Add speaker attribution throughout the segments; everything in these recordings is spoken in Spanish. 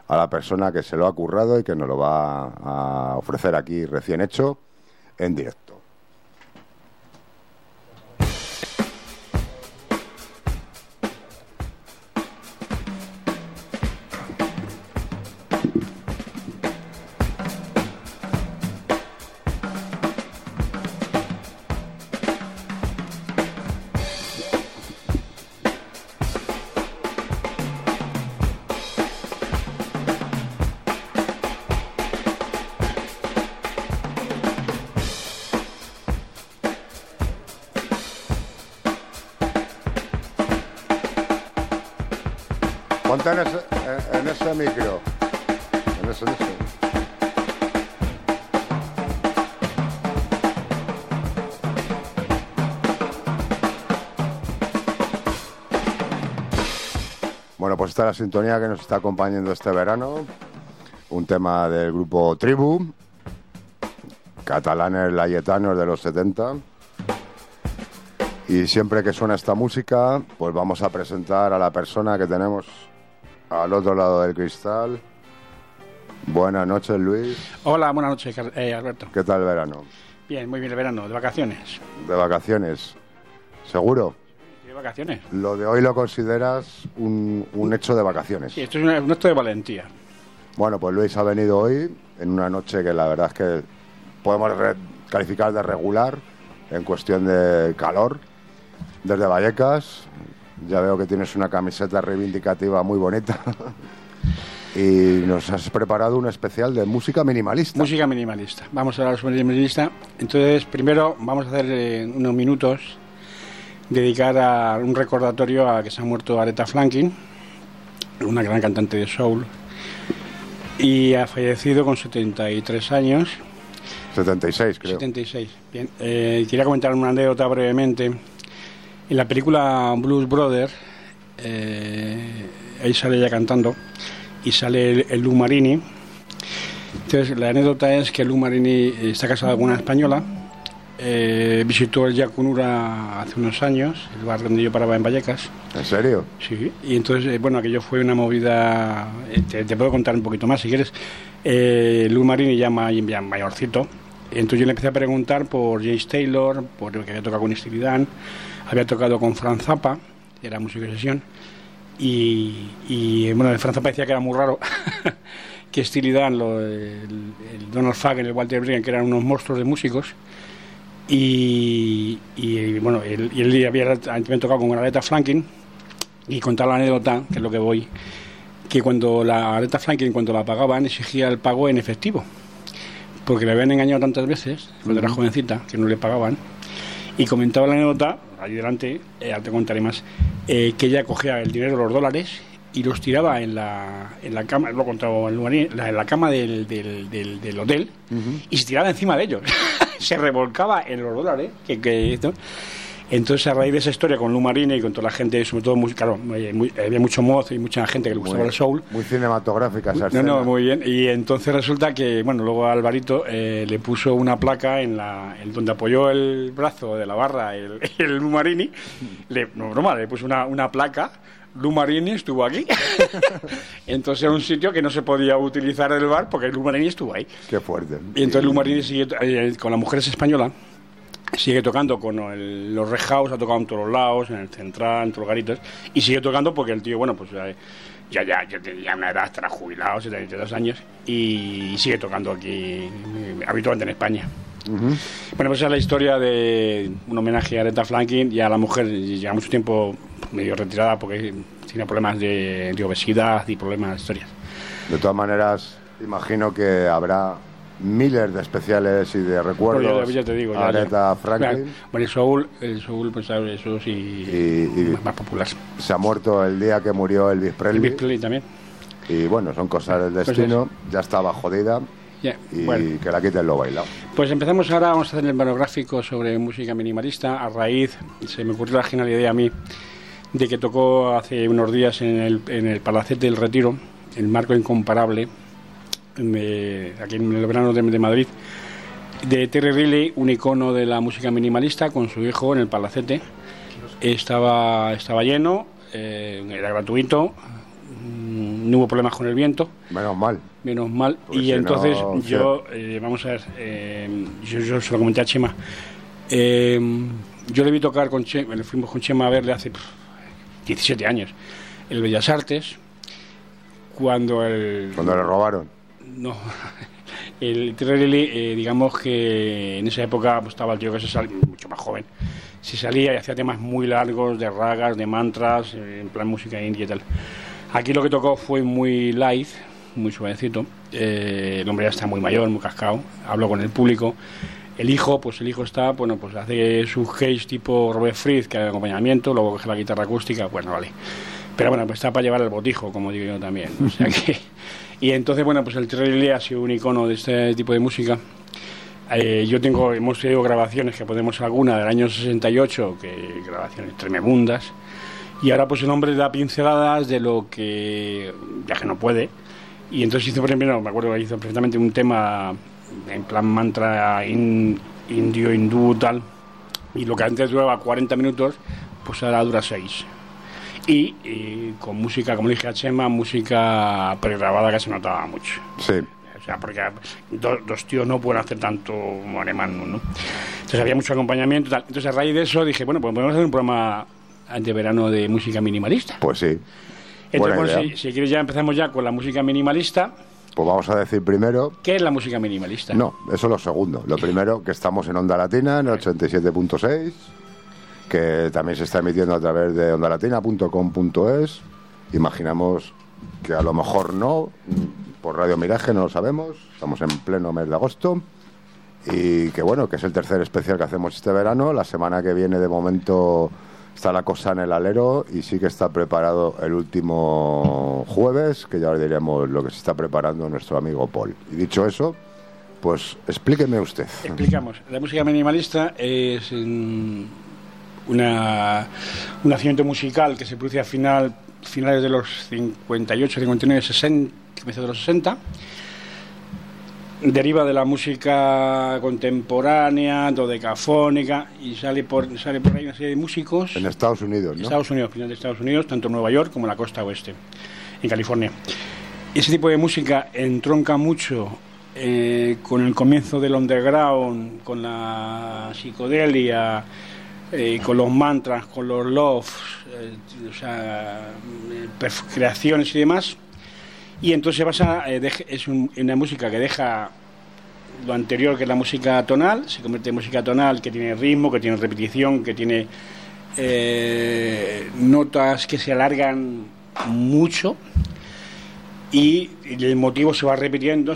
Speaker 1: a la persona que se lo ha currado y que nos lo va a ofrecer aquí recién hecho en directo. Ponte en ese micro. En ese. Bueno, pues esta es la sintonía que nos está acompañando este verano. Un tema del grupo Tribu, catalanes layetanos de los 70. Y siempre que suena esta música, pues vamos a presentar a la persona que tenemos al otro lado del cristal. Buenas noches, Luis.
Speaker 2: Hola, buenas noches, Alberto.
Speaker 1: ¿Qué tal el verano?
Speaker 2: Bien, muy bien el verano, de vacaciones.
Speaker 1: ¿De vacaciones? ¿Seguro?
Speaker 2: ¿De vacaciones?
Speaker 1: Lo de hoy lo consideras un hecho de vacaciones.
Speaker 2: Sí, esto es un acto de valentía.
Speaker 1: Bueno, pues Luis ha venido hoy en una noche que la verdad es que podemos calificar de regular en cuestión de calor. Desde Vallecas, ya veo que tienes una camiseta reivindicativa muy bonita y nos has preparado un especial de música minimalista.
Speaker 2: Música minimalista. Vamos a hablar sobre minimalista. Entonces, primero vamos a hacer unos minutos, dedicar a un recordatorio a que se ha muerto Aretha Franklin, una gran cantante de soul, y ha fallecido con 73 años.
Speaker 1: 76, creo.
Speaker 2: 76, bien. Quería comentar una anécdota brevemente. En la película Blues Brothers, ahí sale ella cantando y sale el Lou Marini. Entonces, la anécdota es que Lou Marini está casado con una española, visitó el Yacunura hace unos años, el bar donde yo paraba en Vallecas.
Speaker 1: ¿En serio?
Speaker 2: Sí, y entonces, bueno, aquello fue una movida, te puedo contar un poquito más si quieres. Lou Marini ya mayorcito, entonces yo le empecé a preguntar por James Taylor, por el que había tocado con Steely Dan, había tocado con Frank Zappa, que era músico de sesión, y bueno, Frank Zappa decía que era muy raro que Steely Dan, el Donald Fagen, el Walter Brigham, que eran unos monstruos de músicos, y bueno, él había también tocado con Aretha Franklin, y contar la anécdota, que es lo que voy, que cuando la Aretha Franklin, cuando la pagaban, exigía el pago en efectivo, porque le habían engañado tantas veces, cuando era jovencita, que no le pagaban, y comentaba la anécdota, ahí delante, ahora te contaré más, que ella cogía el dinero, los dólares, y los tiraba en la cama, lo contaba en la cama del hotel, y se tiraba encima de ellos, se revolcaba en los dólares, entonces a raíz de esa historia con Lou Marini y con toda la gente, sobre todo, claro, había mucho mozo y mucha gente que le gustaba el soul.
Speaker 1: Muy cinematográfica esa escena.
Speaker 2: No, muy bien. Y entonces resulta que, bueno, luego Alvarito le puso una placa en donde apoyó el brazo de la barra el Lou Marini. Le puso una placa. Lou Marini estuvo aquí. Entonces era un sitio que no se podía utilizar el bar porque Lou Marini estuvo ahí.
Speaker 1: Qué fuerte.
Speaker 2: Y entonces Lou Marini sigue con las mujeres españolas. Sigue tocando con los Red House, ha tocado en todos los lados, en el Central, en todos los garitos, y sigue tocando porque el tío, bueno, pues ya tenía una edad, estará jubilado, 72 años, y sigue tocando aquí, habitualmente en España. Bueno, pues esa es la historia de un homenaje a Aretha Franklin y a la mujer, lleva mucho tiempo medio retirada porque tiene problemas de obesidad y problemas de historias.
Speaker 1: De todas maneras, imagino que habrá miles de especiales y de recuerdos
Speaker 2: ya te digo,
Speaker 1: a Aretha Franklin.
Speaker 2: Claro. Bueno, el soul, pues eso sí,
Speaker 1: y
Speaker 2: más popular.
Speaker 1: Se ha muerto el día que murió Elvis Presley.
Speaker 2: Elvis Presley también.
Speaker 1: Y bueno, son cosas del destino. Pues ya estaba jodida. Y bueno, que la quiten lo bailado.
Speaker 2: Pues empezamos ahora, vamos a hacer el monográfico sobre música minimalista. A raíz, se me ocurrió la genial idea a mí, de que tocó hace unos días en el Palacete del Retiro, el Marco Incomparable, aquí en el verano de Madrid, de Terry Riley, un icono de la música minimalista, con su hijo en el Palacete. Estaba lleno, era gratuito, no hubo problemas con el viento.
Speaker 1: Menos mal.
Speaker 2: Menos mal.
Speaker 1: Porque
Speaker 2: Y
Speaker 1: si
Speaker 2: entonces
Speaker 1: no,
Speaker 2: yo, vamos a ver, yo se lo comenté a Chema. Yo le vi tocar con Chema, fuimos con Chema a verle hace 17 años, el Bellas Artes, cuando
Speaker 1: le robaron.
Speaker 2: No, el Terry, digamos que en esa época pues, estaba el tío que se salía, mucho más joven, se salía y hacía temas muy largos de ragas, de mantras, en plan música india y tal. Aquí lo que tocó fue muy light, muy suavecito. El hombre ya está muy mayor, muy cascado, habló con el público. El hijo está, bueno, pues hace su case tipo Robert Fripp, que hace acompañamiento, luego coge la guitarra acústica, bueno, vale. Pero bueno, pues está para llevar el botijo, como digo yo también. O sea que... Y entonces, bueno, pues el Terry ha sido un icono de este tipo de música. Hemos tenido grabaciones, que podemos alguna del año 68, que grabaciones tremendas. Y ahora pues el hombre da pinceladas de lo que ya que no puede. Y entonces hizo, por ejemplo, me acuerdo que hizo perfectamente un tema en plan mantra indio, hindú, tal. Y lo que antes duraba 40 minutos, pues ahora dura 6. Y con música, como le dije a Chema, música pregrabada que se notaba mucho.
Speaker 1: Sí.
Speaker 2: O sea, porque dos tíos no pueden hacer tanto alemán, ¿no? Entonces había mucho acompañamiento, tal. Entonces a raíz de eso dije, bueno, pues podemos hacer un programa de verano de música minimalista.
Speaker 1: Pues sí.
Speaker 2: Entonces, bueno, si quieres ya empezamos ya con la música minimalista.
Speaker 1: Pues vamos a decir primero...
Speaker 2: ¿Qué es la música minimalista?
Speaker 1: No, eso es lo segundo. Lo primero, que estamos en Onda Latina, en el 87.6, que también se está emitiendo a través de ondalatina.com.es. Imaginamos que a lo mejor no, por Radio Miraje no lo sabemos, estamos en pleno mes de agosto. Y que bueno, que es el tercer especial que hacemos este verano. La semana que viene, de momento, está la cosa en el alero y sí que está preparado el último jueves, que ya os diremos lo que se está preparando nuestro amigo Paul. Y dicho eso, pues explíqueme usted.
Speaker 2: Explicamos. La música minimalista es un nacimiento musical que se produce a finales de los 58, 59, 60, comienzos de los 60. Deriva de la música contemporánea, dodecafónica, y sale por ahí una serie de músicos.
Speaker 1: En Estados Unidos, ¿no?
Speaker 2: Estados Unidos, final de Estados Unidos, tanto en Nueva York como en la costa oeste, en California. Ese tipo de música entronca mucho con el comienzo del underground, con la psicodelia, con los mantras, con los loves, o sea, creaciones y demás. Y entonces se basa, es una música que deja lo anterior, que es la música tonal, se convierte en música tonal que tiene ritmo, que tiene repetición, que tiene notas que se alargan mucho, y el motivo se va repitiendo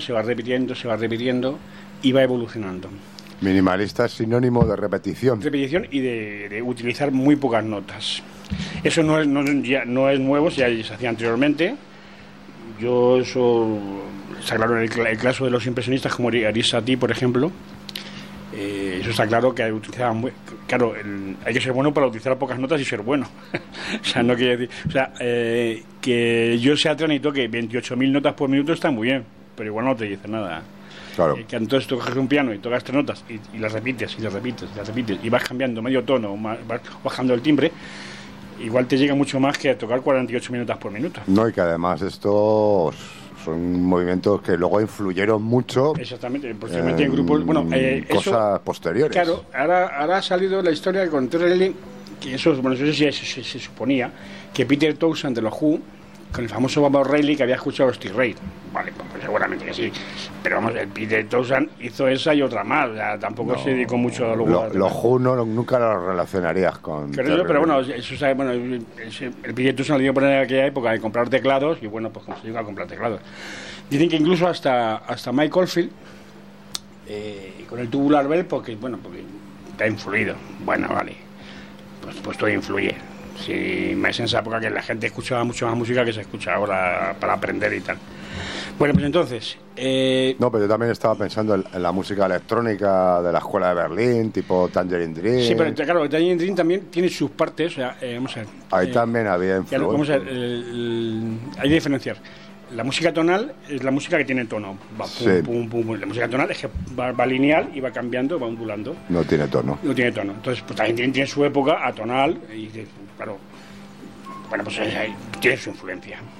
Speaker 2: y va evolucionando.
Speaker 1: Minimalista es sinónimo de repetición.
Speaker 2: Repetición y de utilizar muy pocas notas. Eso no es nuevo, ya se hacía anteriormente. Yo eso está claro en el caso de los impresionistas como Arisati, por ejemplo. Eso está claro que utilizaban claro, hay que ser bueno para utilizar pocas notas y ser bueno. O sea, no quiere decir, o sea, que yo sea y toque 28.000 notas por minuto está muy bien, pero igual no te dice nada.
Speaker 1: Claro.
Speaker 2: Que entonces tú coges un piano y tocas 3 notas y las repites y vas cambiando medio tono, vas bajando el timbre. Igual te llega mucho más que a tocar 48 minutos por minuto.
Speaker 1: No, y que además estos son movimientos que luego influyeron mucho.
Speaker 2: Exactamente, posiblemente en grupos. Bueno,
Speaker 1: cosas
Speaker 2: eso,
Speaker 1: posteriores.
Speaker 2: Claro, ahora ha salido la historia con Terry, que eso se suponía que Peter Townshend de los Who, con el famoso Bob O'Reilly, que había escuchado a Steve Reich. Vale, pues seguramente que sí. Pero vamos, el Peter Townshend hizo esa y otra más. O sea, tampoco se dedicó mucho a
Speaker 1: los Who nunca los relacionarías con.
Speaker 2: Pero bueno, eso sabe, bueno, el Peter Townshend lo dio por en aquella época de comprar teclados y bueno, pues se llegó a comprar teclados. Dicen que incluso hasta Mike Oldfield, con el Tubular Bell, porque te ha influido. Bueno, vale. Pues todo influye. Sí, más en esa época que la gente escuchaba mucho más música que se escucha ahora para aprender y tal. Bueno, pues entonces...
Speaker 1: No, pero yo también estaba pensando en la música electrónica de la escuela de Berlín, tipo Tangerine Dream.
Speaker 2: Sí, pero claro, Tangerine Dream también tiene sus partes, o sea, vamos a ver...
Speaker 1: Ahí también había influencia.
Speaker 2: Vamos a ver, hay que diferenciar. La música tonal es la música que tiene tono. Va pum,
Speaker 1: sí.
Speaker 2: Pum, pum, pum. La música tonal es que va lineal y va cambiando, va ondulando.
Speaker 1: No tiene tono.
Speaker 2: No tiene tono. Entonces, pues también tiene su época atonal y, claro, bueno, pues tiene su influencia.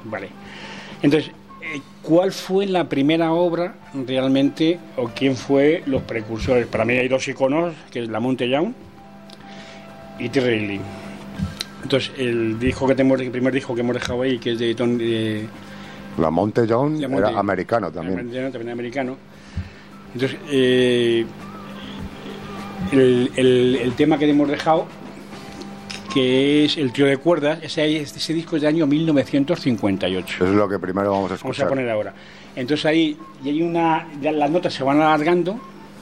Speaker 2: Vale. Entonces, ¿cuál fue la primera obra realmente, o quién fue los precursores? Para mí hay dos iconos, que es la Monte Young y Terry Lee. Entonces, el primer disco que hemos dejado ahí, que es de Tony...
Speaker 1: La Monte Young
Speaker 2: Monte,
Speaker 1: era americano también.
Speaker 2: También americano. Entonces, el tema que hemos dejado, que es el trío de cuerdas, ese disco es del año 1958.
Speaker 1: Eso es lo que primero vamos a escuchar.
Speaker 2: Vamos a poner ahora. Entonces ahí ya las notas se van alargando.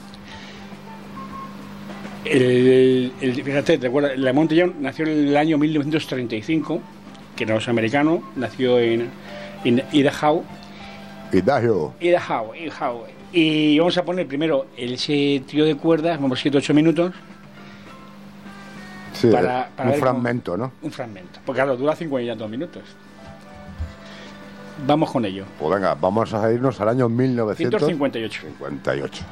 Speaker 2: Fíjate, ¿te acuerdas? La Monte Young nació en el año 1935, que no es americano, nació en Idaho.
Speaker 1: Idaho.
Speaker 2: Y vamos a poner primero ese trío de cuerdas, vamos 7-8 minutos.
Speaker 1: Sí, para un fragmento, ¿no?
Speaker 2: Un fragmento, porque claro, dura 52 minutos. Vamos con ello.
Speaker 1: Pues venga, vamos a irnos al año 1958.
Speaker 2: 58.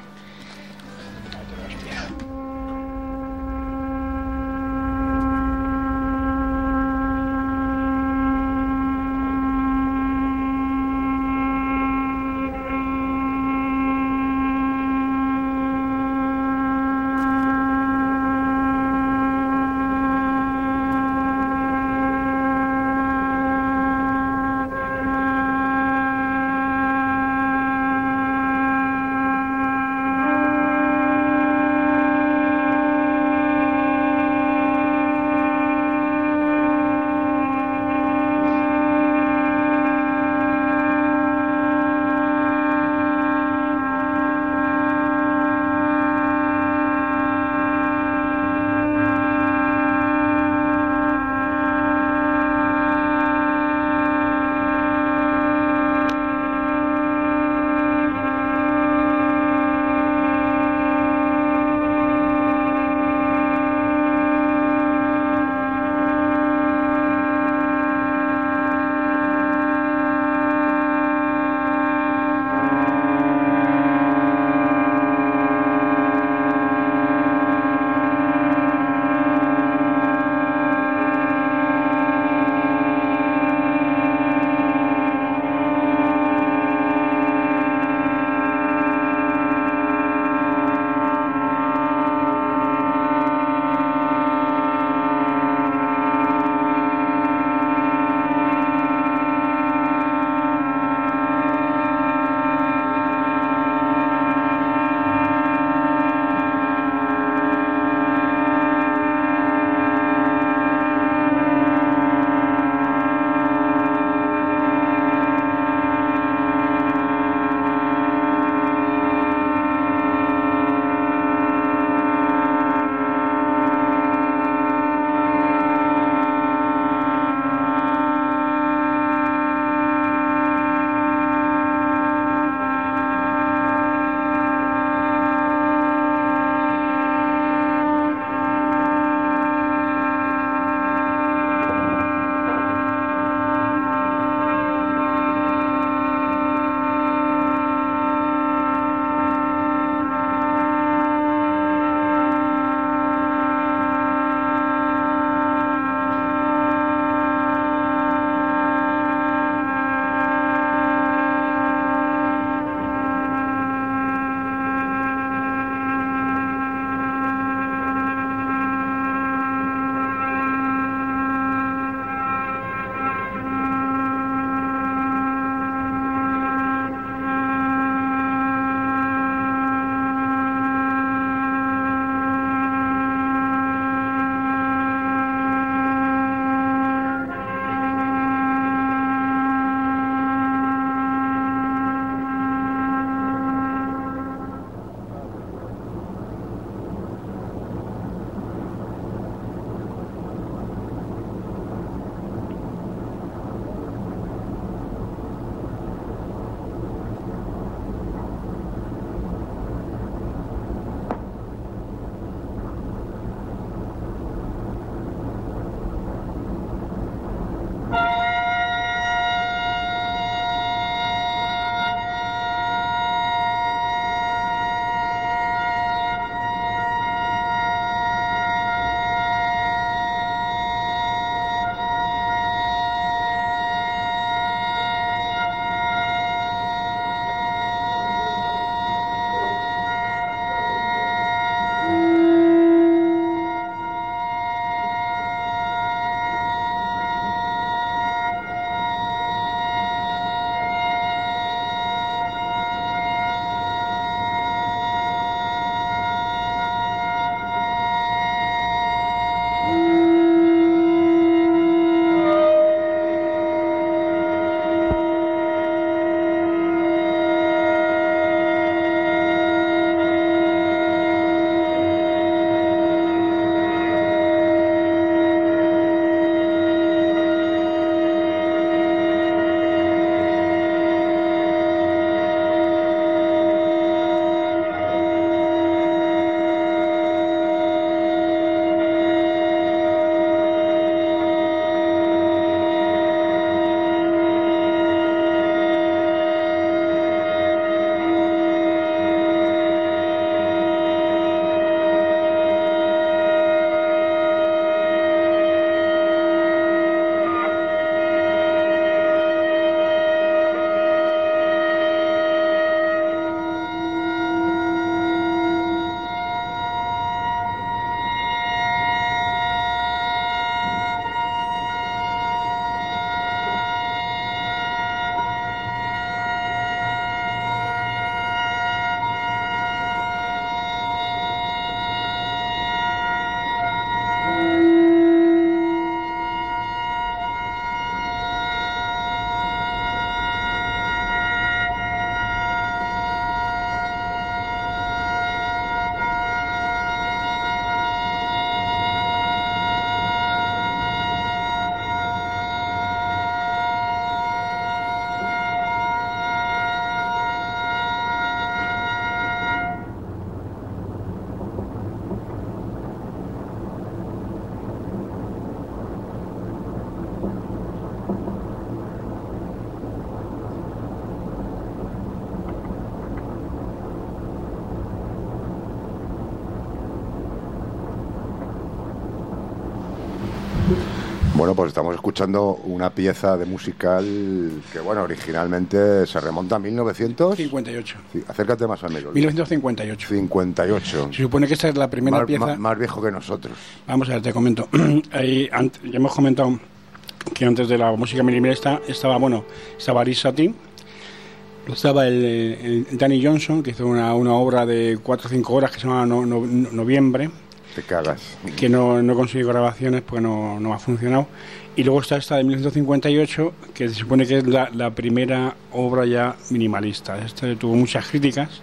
Speaker 1: Bueno, pues estamos escuchando una pieza de musical que, bueno, originalmente se remonta a 1958. Sí, acércate más al micro.
Speaker 2: 1958.
Speaker 1: 58.
Speaker 2: Se supone que esta es la primera pieza...
Speaker 1: Más viejo que nosotros.
Speaker 2: Vamos a ver, te comento. Ya hemos comentado que antes de la música minimalista estaba Aris Satie, estaba el Danny Johnson, que hizo una obra de 4 o 5 horas que se llama Noviembre.
Speaker 1: Te cagas.
Speaker 2: Que no consiguió grabaciones porque no ha funcionado. Y luego está esta de 1958, que se supone que es la primera obra ya minimalista. Esta tuvo muchas críticas.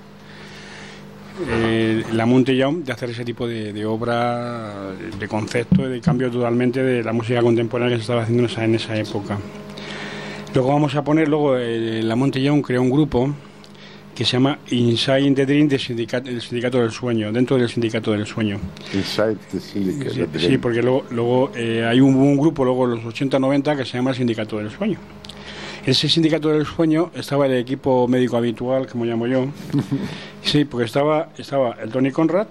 Speaker 2: La Montellón, de hacer ese tipo de obra, de concepto, de cambio totalmente de la música contemporánea que se estaba haciendo en esa época. Luego vamos a poner, la Montellón creó un grupo que se llama Inside the Dream del Sindicato del Sueño, dentro del Sindicato del Sueño.
Speaker 1: Inside the Syndicate.
Speaker 2: Sí, porque luego hay un grupo, luego en los 80-90, que se llama el Sindicato del Sueño. Ese Sindicato del Sueño estaba el equipo médico habitual, como llamo yo. Sí, porque estaba el Tony Conrad,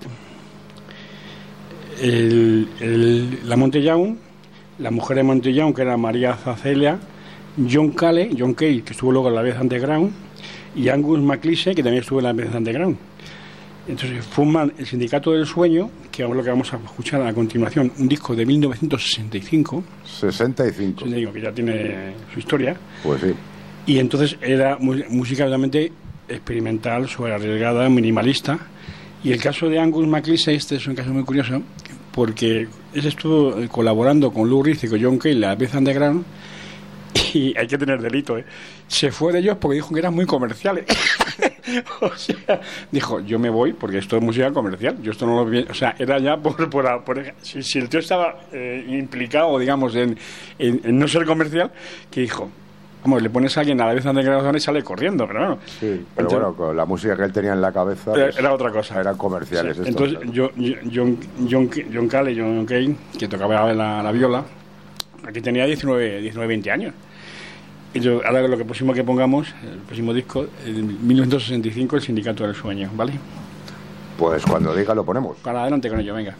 Speaker 2: la Montellón, la mujer de Montellón, que era María Zacelia, John Cale, que estuvo luego en la vez Underground, y Angus MacLeish, que también estuvo en la vez Underground. Entonces forman el Sindicato del Sueño, que es lo que vamos a escuchar a continuación, un disco de 1965.
Speaker 1: 65.
Speaker 2: Digo que ya tiene su historia.
Speaker 1: Pues sí.
Speaker 2: Y entonces era música realmente experimental, sobre arriesgada, minimalista. Y el caso de Angus MacLeish, este es un caso muy curioso, porque él estuvo colaborando con Lou Reed y con John Cale, la vez Underground, y hay que tener delito, ¿eh? Se fue de ellos porque dijo que eran muy comerciales. O sea, dijo, yo me voy porque esto es música comercial, yo esto no lo vi. O sea, era ya si el tío estaba implicado, digamos, en no ser comercial, que dijo, vamos, le pones a alguien a la vez de grabación y sale corriendo, pero bueno.
Speaker 1: Sí, pero entonces, bueno, con la música que él tenía en la cabeza pues,
Speaker 2: era otra cosa.
Speaker 1: Eran comerciales.
Speaker 2: Sí. Entonces, claro. John Cale, John Cale, que tocaba la viola, aquí tenía 19, 20 años. Y ahora lo que próximo que pongamos, el próximo disco, en 1965, el Sindicato del Sueño, ¿vale?
Speaker 1: Pues cuando diga lo ponemos.
Speaker 2: Para adelante con ello, venga.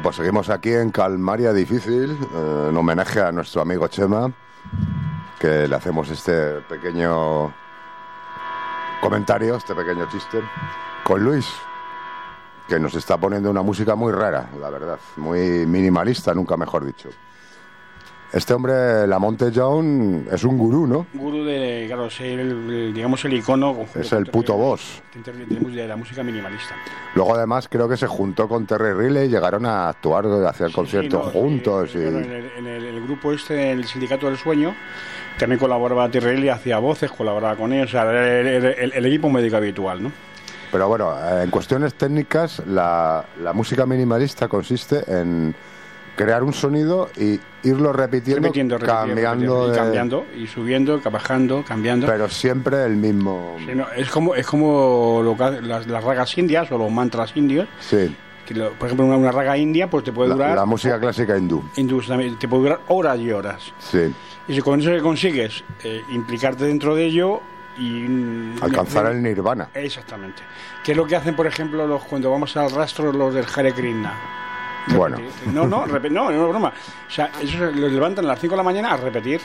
Speaker 1: pues seguimos aquí en Calmaria Difícil, en homenaje a nuestro amigo Chema, que le hacemos este pequeño comentario, este pequeño chiste, con Luis, que nos está poniendo una música muy rara, la verdad, muy minimalista, nunca mejor dicho. Este hombre, Lamonte Young, es un gurú, ¿no?
Speaker 2: Gurú de, claro, es digamos el icono.
Speaker 1: Es el puto boss.
Speaker 2: De la música minimalista.
Speaker 1: Luego, además, creo que se juntó con Terry Riley y llegaron a actuar, a hacer conciertos juntos.
Speaker 2: Bueno, en el grupo este, el Sindicato del Sueño, también colaboraba Terry Riley, hacía voces, colaboraba con ellos, o sea, el equipo médico habitual, ¿no?
Speaker 1: Pero bueno, en cuestiones técnicas, la música minimalista consiste en crear un sonido y irlo repitiendo,
Speaker 2: cambiando y subiendo, bajando, cambiando.
Speaker 1: Pero siempre el mismo.
Speaker 2: Sí, no, es como lo que las ragas indias o los mantras indios.
Speaker 1: Sí.
Speaker 2: Que por ejemplo, una raga india pues te puede durar.
Speaker 1: La música clásica hindú.
Speaker 2: Te puede durar horas y horas.
Speaker 1: Sí.
Speaker 2: Y si con eso que consigues implicarte dentro de ello y
Speaker 1: alcanzar el nirvana.
Speaker 2: Exactamente. ¿Qué es lo que hacen, por ejemplo, cuando vamos al rastro los del Hare Krishna?
Speaker 1: Bueno.
Speaker 2: No, es broma. O sea, ellos lo levantan a las 5 de la mañana a repetir,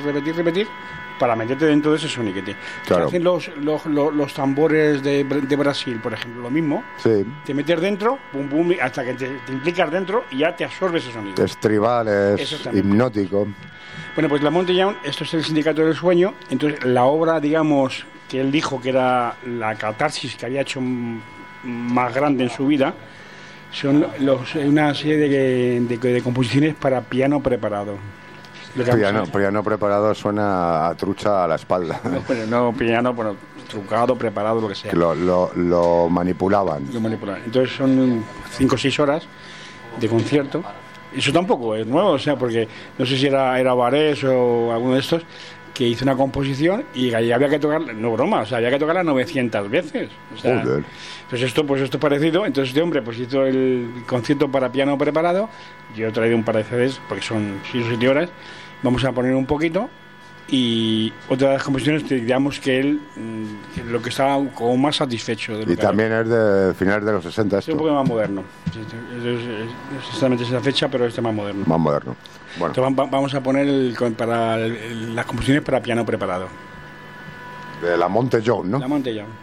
Speaker 2: para meterte dentro de ese soniquete.
Speaker 1: Claro.
Speaker 2: Hacen los tambores de Brasil, por ejemplo, lo mismo.
Speaker 1: Sí.
Speaker 2: Te metes dentro, pum, pum, hasta que te implicas dentro y ya te absorbes ese sonido.
Speaker 1: Es tribal, es hipnótico.
Speaker 2: Bueno, pues Lamonte Young, esto es el Sindicato del Sueño. Entonces, la obra, digamos, que él dijo que era la catarsis que había hecho más grande en su vida, son una serie de composiciones para piano preparado.
Speaker 1: Piano preparado suena a trucha a la espalda.
Speaker 2: No, piano, bueno, trucado, preparado, lo que sea.
Speaker 1: Que lo manipulaban.
Speaker 2: Entonces son 5 o 6 horas de concierto. Eso tampoco es nuevo, o sea, porque no sé si era Barés o alguno de estos, que hizo una composición y ahí había que tocarla, no broma, o sea, había que tocarla 900 veces. O sea,
Speaker 1: joder.
Speaker 2: Pues esto es parecido. Entonces este hombre pues hizo el concierto para piano preparado. Yo he traído un par de CDs porque son 6 o 7 horas. Vamos a poner un poquito. Y otra de las composiciones, digamos que él lo que estaba como más satisfecho de lo
Speaker 1: y también es de finales de los 60 esto.
Speaker 2: Es un poco más moderno. Es exactamente esa fecha, pero este más moderno.
Speaker 1: Más moderno. Bueno.
Speaker 2: Entonces vamos a poner las composiciones para piano preparado.
Speaker 1: De Lamonte Young, ¿no?
Speaker 2: Lamonte Young.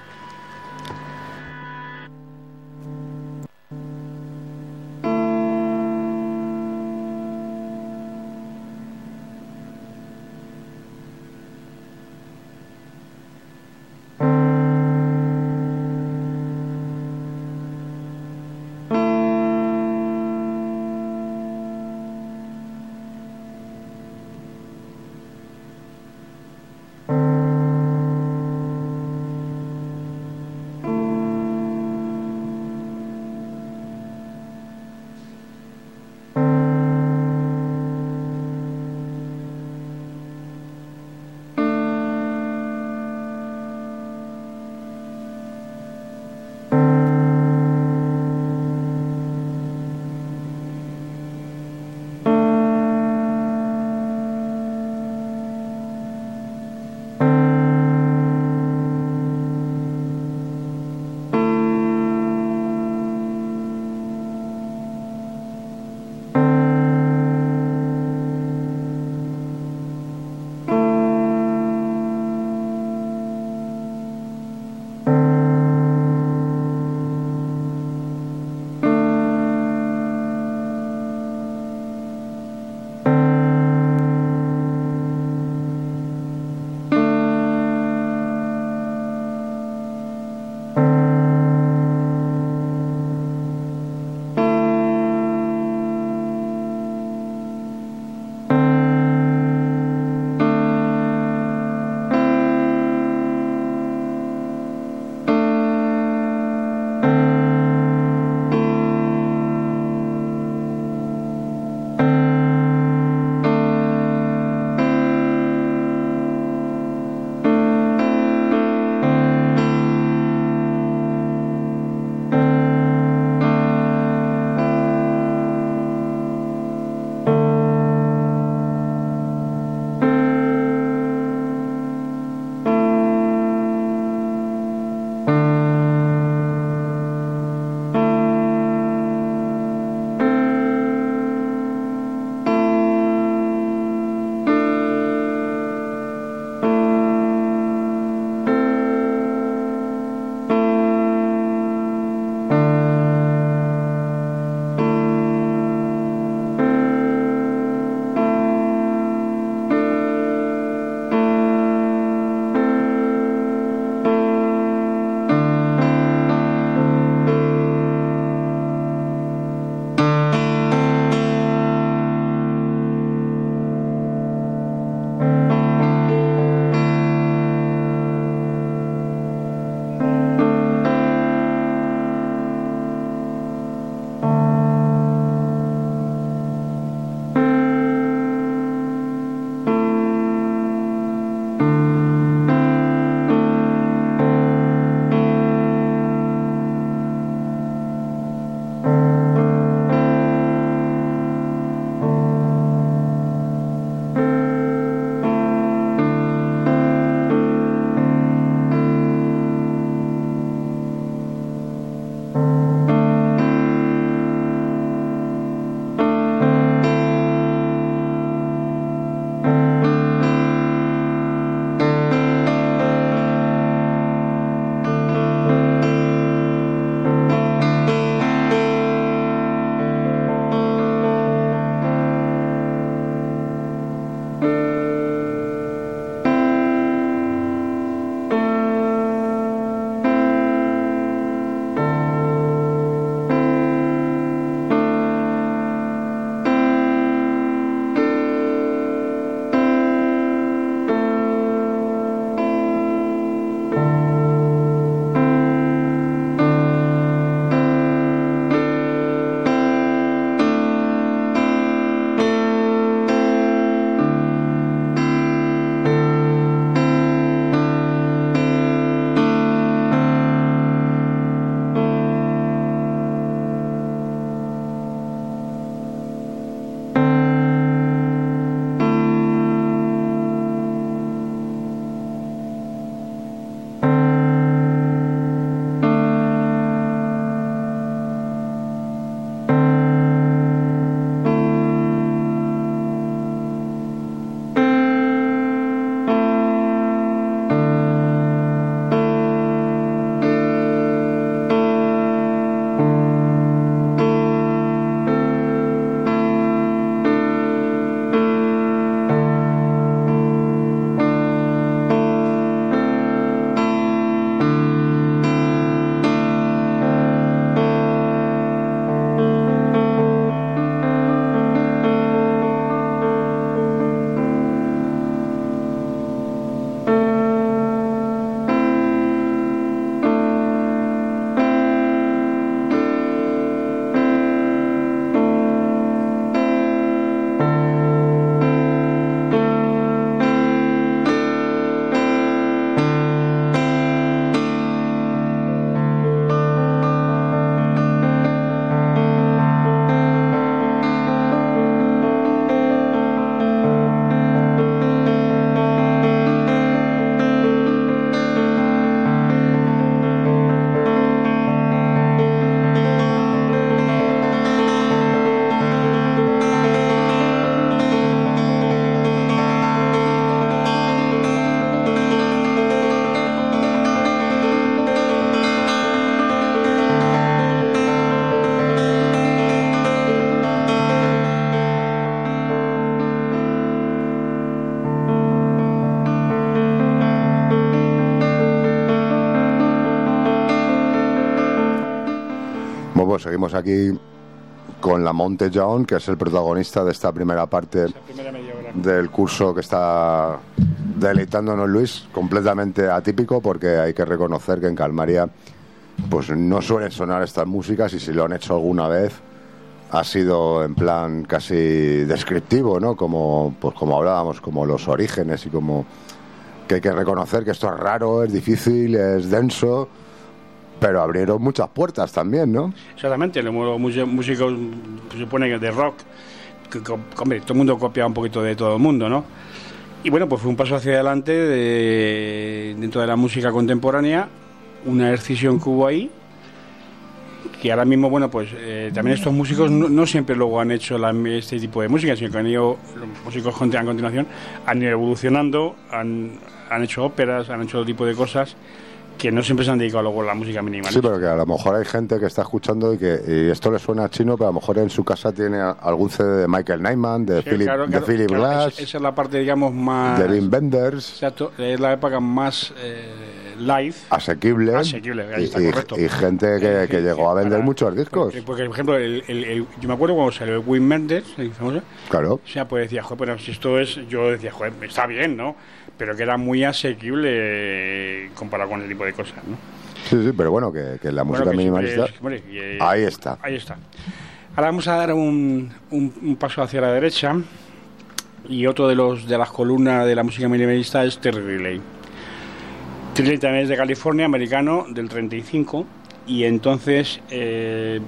Speaker 1: pues seguimos aquí con la Monte John, que es el protagonista de esta primera parte del curso que está deleitándonos Luis, completamente atípico, porque hay que reconocer que en Calmaria pues no suelen sonar estas músicas, y si lo han hecho alguna vez ha sido en plan casi descriptivo, ¿no? Como, pues como hablábamos, como los orígenes, y como que hay que reconocer que esto es raro, es difícil, es denso, pero abrieron muchas puertas también, ¿no?
Speaker 2: Exactamente, los músicos, se supone que de rock, hombre, todo el mundo copia un poquito de todo el mundo, ¿no? Y bueno, pues fue un paso hacia adelante dentro de la música contemporánea, una decisión que hubo ahí, que ahora mismo, bueno, pues también estos músicos no siempre luego han hecho este tipo de música, sino que han ido, los músicos a continuación han ido evolucionando, han hecho óperas, han hecho otro tipo de cosas que no siempre se han dedicado luego a la música minimalista.
Speaker 1: Sí, pero que a lo mejor hay gente que está escuchando y esto le suena chino, pero a lo mejor en su casa tiene algún CD de Michael Nyman, de Philip Glass.
Speaker 2: Esa es la parte, digamos, más...
Speaker 1: de Wim Wenders.
Speaker 2: Exacto, es la época más live.
Speaker 1: Asequible.
Speaker 2: Ahí está, correcto.
Speaker 1: Y gente que llegó a vender muchos discos.
Speaker 2: Porque, por ejemplo, yo me acuerdo cuando salió el Wim Wenders, el famoso.
Speaker 1: Claro.
Speaker 2: O sea, pues decía, joder, bueno, si esto es... Yo decía, joder, está bien, ¿no? Pero que era muy asequible comparado con ese tipo de cosas, ¿no?
Speaker 1: Sí, pero bueno, que la música minimalista... ahí está.
Speaker 2: Ahí está. Ahora vamos a dar un paso hacia la derecha, y otro de las columnas de la música minimalista es Terry Riley. Terry Riley también es de California, americano, del 35, y entonces es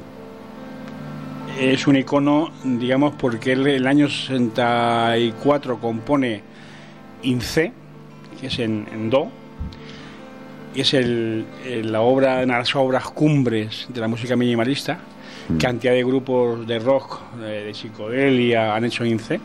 Speaker 2: un icono, digamos, porque él en el año 64 compone In C, que es en Do, y es una de las obras cumbres de la música minimalista. Cantidad de grupos de rock, de psicodelia han hecho In C.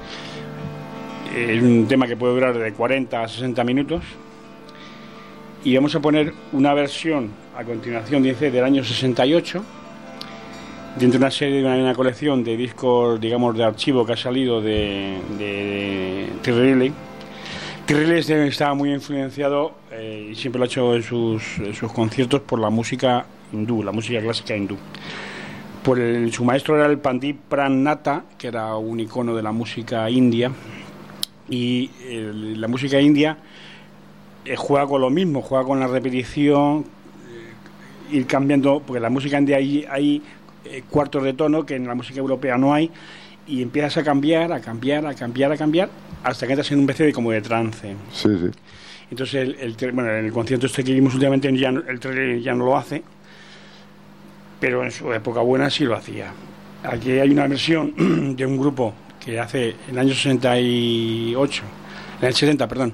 Speaker 2: Es un tema que puede durar de 40 a 60 minutos, y vamos a poner una versión a continuación de In C del año 68, dentro de una serie, de una colección de discos, digamos, de archivo que ha salido de Terry Riley. Terry Riley estaba muy influenciado, y siempre lo ha hecho en sus conciertos, por la música hindú, la música clásica hindú. Su maestro era el Pandit Pran Nath, que era un icono de la música india, y la música india juega con lo mismo, juega con la repetición, ir cambiando, porque en la música india hay cuartos de tono que en la música europea no hay, y empiezas a cambiar, hasta que entras en un especie de como de trance.
Speaker 1: Sí.
Speaker 2: Entonces, en el concierto este que vimos últimamente, el trailer ya no lo hace, pero en su época buena sí lo hacía. Aquí hay una versión de un grupo que hace en el año 68, en el 70, perdón,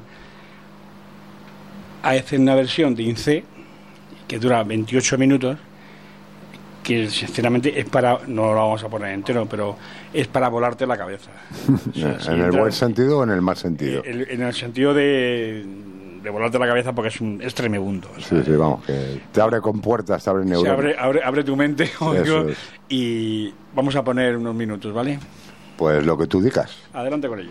Speaker 2: hace una versión de In C que dura 28 minutos, que sinceramente es para, no lo vamos a poner entero, pero es para volarte la cabeza.
Speaker 1: O sea, ¿en el buen sentido o en el mal sentido?
Speaker 2: En el sentido de volarte la cabeza, porque es tremebundo.
Speaker 1: Sí, vamos, que te abre compuertas, te abre neuronas.
Speaker 2: Abre tu mente, y vamos a poner unos minutos, ¿vale?
Speaker 1: Pues lo que tú digas.
Speaker 2: Adelante con ello.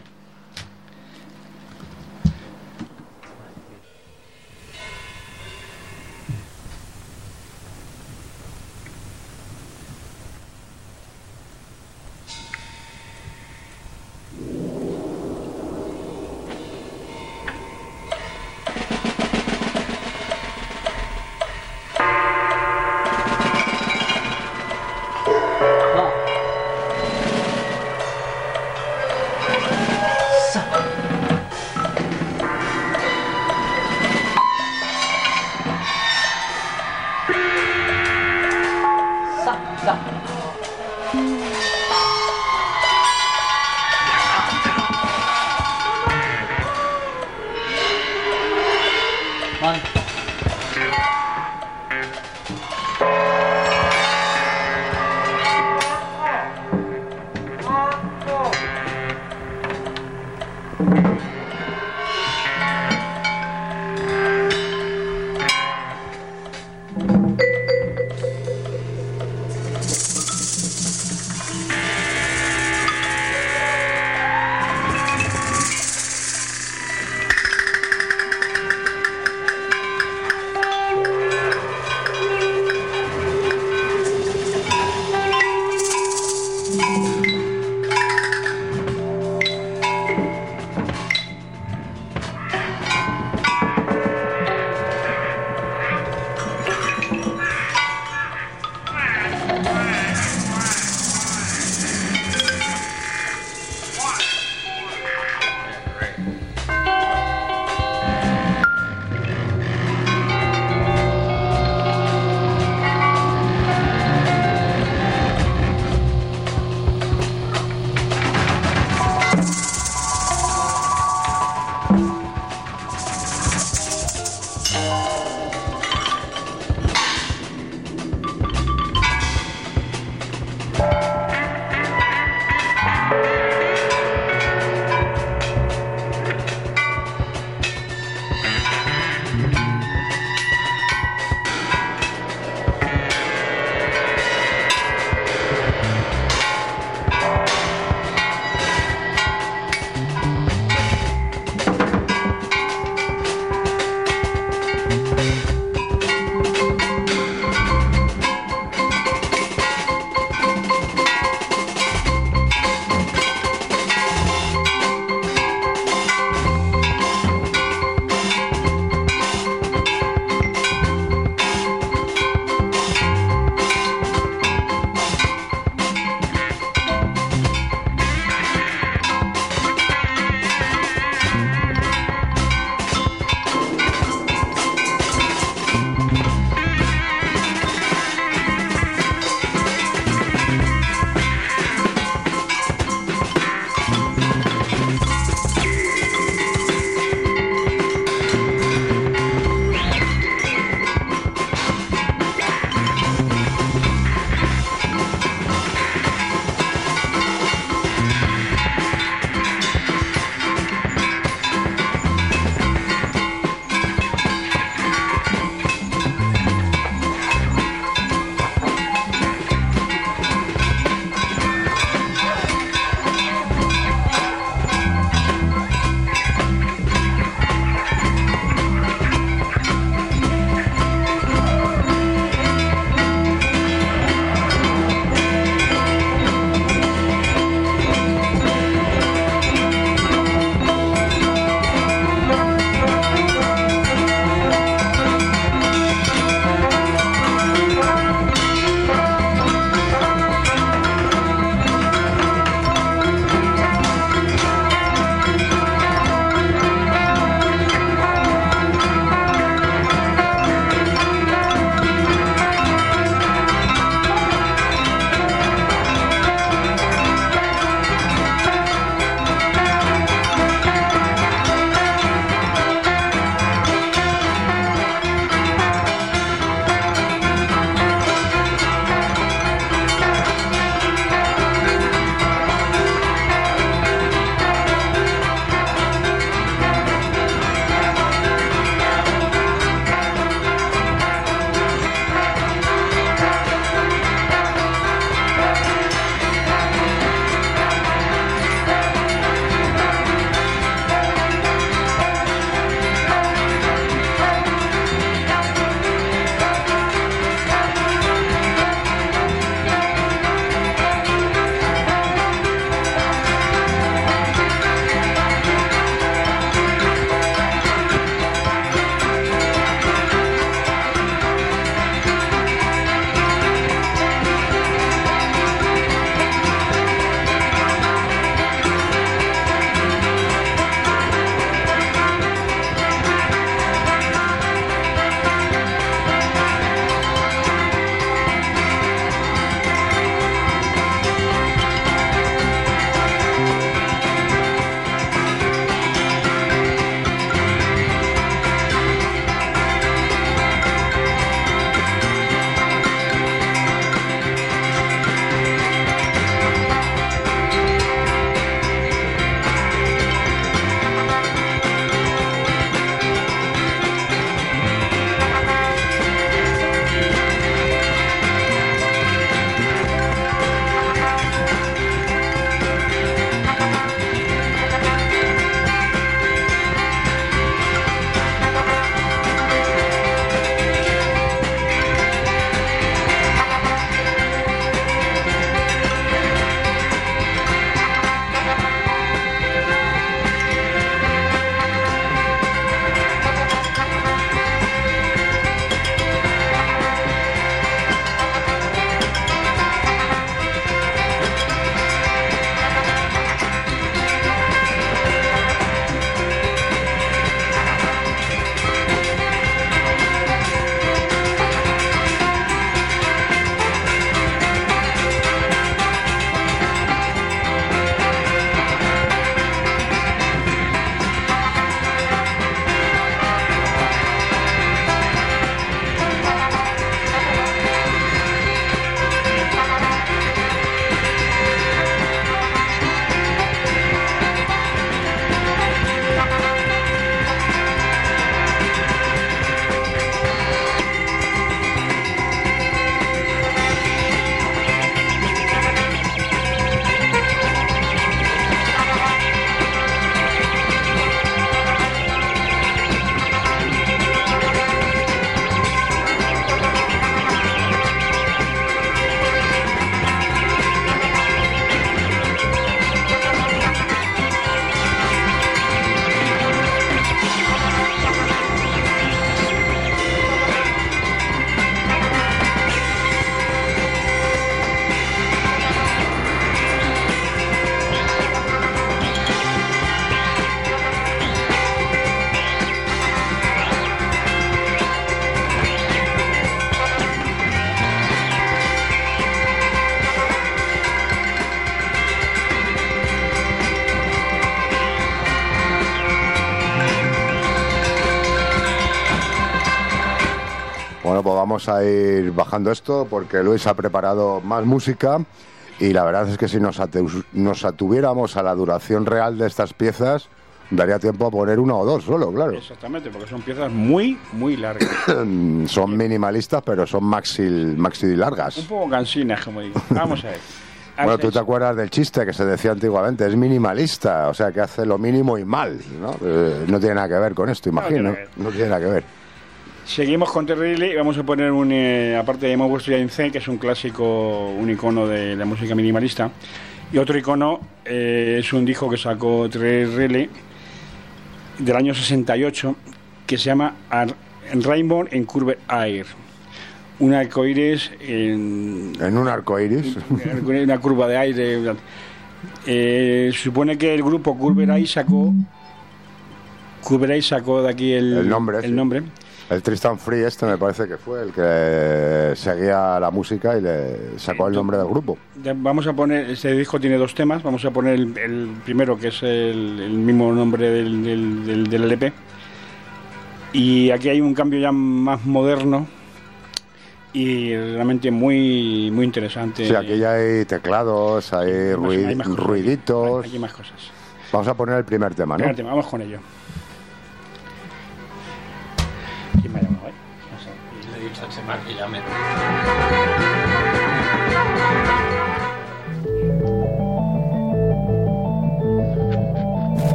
Speaker 1: Bueno, pues vamos a ir bajando esto porque Luis ha preparado más música y la verdad es que si nos atuviéramos a la duración real de estas piezas, daría tiempo a poner una o dos solo, claro.
Speaker 2: Exactamente, porque son piezas muy, muy largas.
Speaker 1: Son minimalistas, pero son maxi largas.
Speaker 2: Un poco cansinas, como digo. Vamos a ver.
Speaker 1: Bueno, tú te acuerdas del chiste que se decía antiguamente, es minimalista, o sea, que hace lo mínimo y mal, ¿no? No tiene nada que ver con esto, imagino. No tiene nada que ver.
Speaker 2: Seguimos con Terry Riley y vamos a poner aparte de Mo Street in C, que es un clásico, un icono de la música minimalista. Y otro icono es un disco que sacó Terry Riley del año 68, que se llama Rainbow in Curved Air. Un arcoíris en
Speaker 1: un arcoíris.
Speaker 2: Una curva de aire. Supone que el grupo Curved Air sacó de aquí el nombre.
Speaker 1: Sí. El Tristan Free me parece que fue el que seguía la música y le sacó el nombre del grupo.
Speaker 2: Vamos a poner, este disco tiene 2 temas, vamos a poner el primero, que es el mismo nombre del LP. Y aquí hay un cambio ya más moderno y realmente muy, muy interesante.
Speaker 1: Sí, aquí ya hay teclados, hay ruiditos.
Speaker 2: Hay más cosas.
Speaker 1: Vamos a poner el primer tema, ¿no?
Speaker 2: Vamos con ello. ¿Quién me ha llamado, No sé.
Speaker 3: Le he dicho a Chema que llame.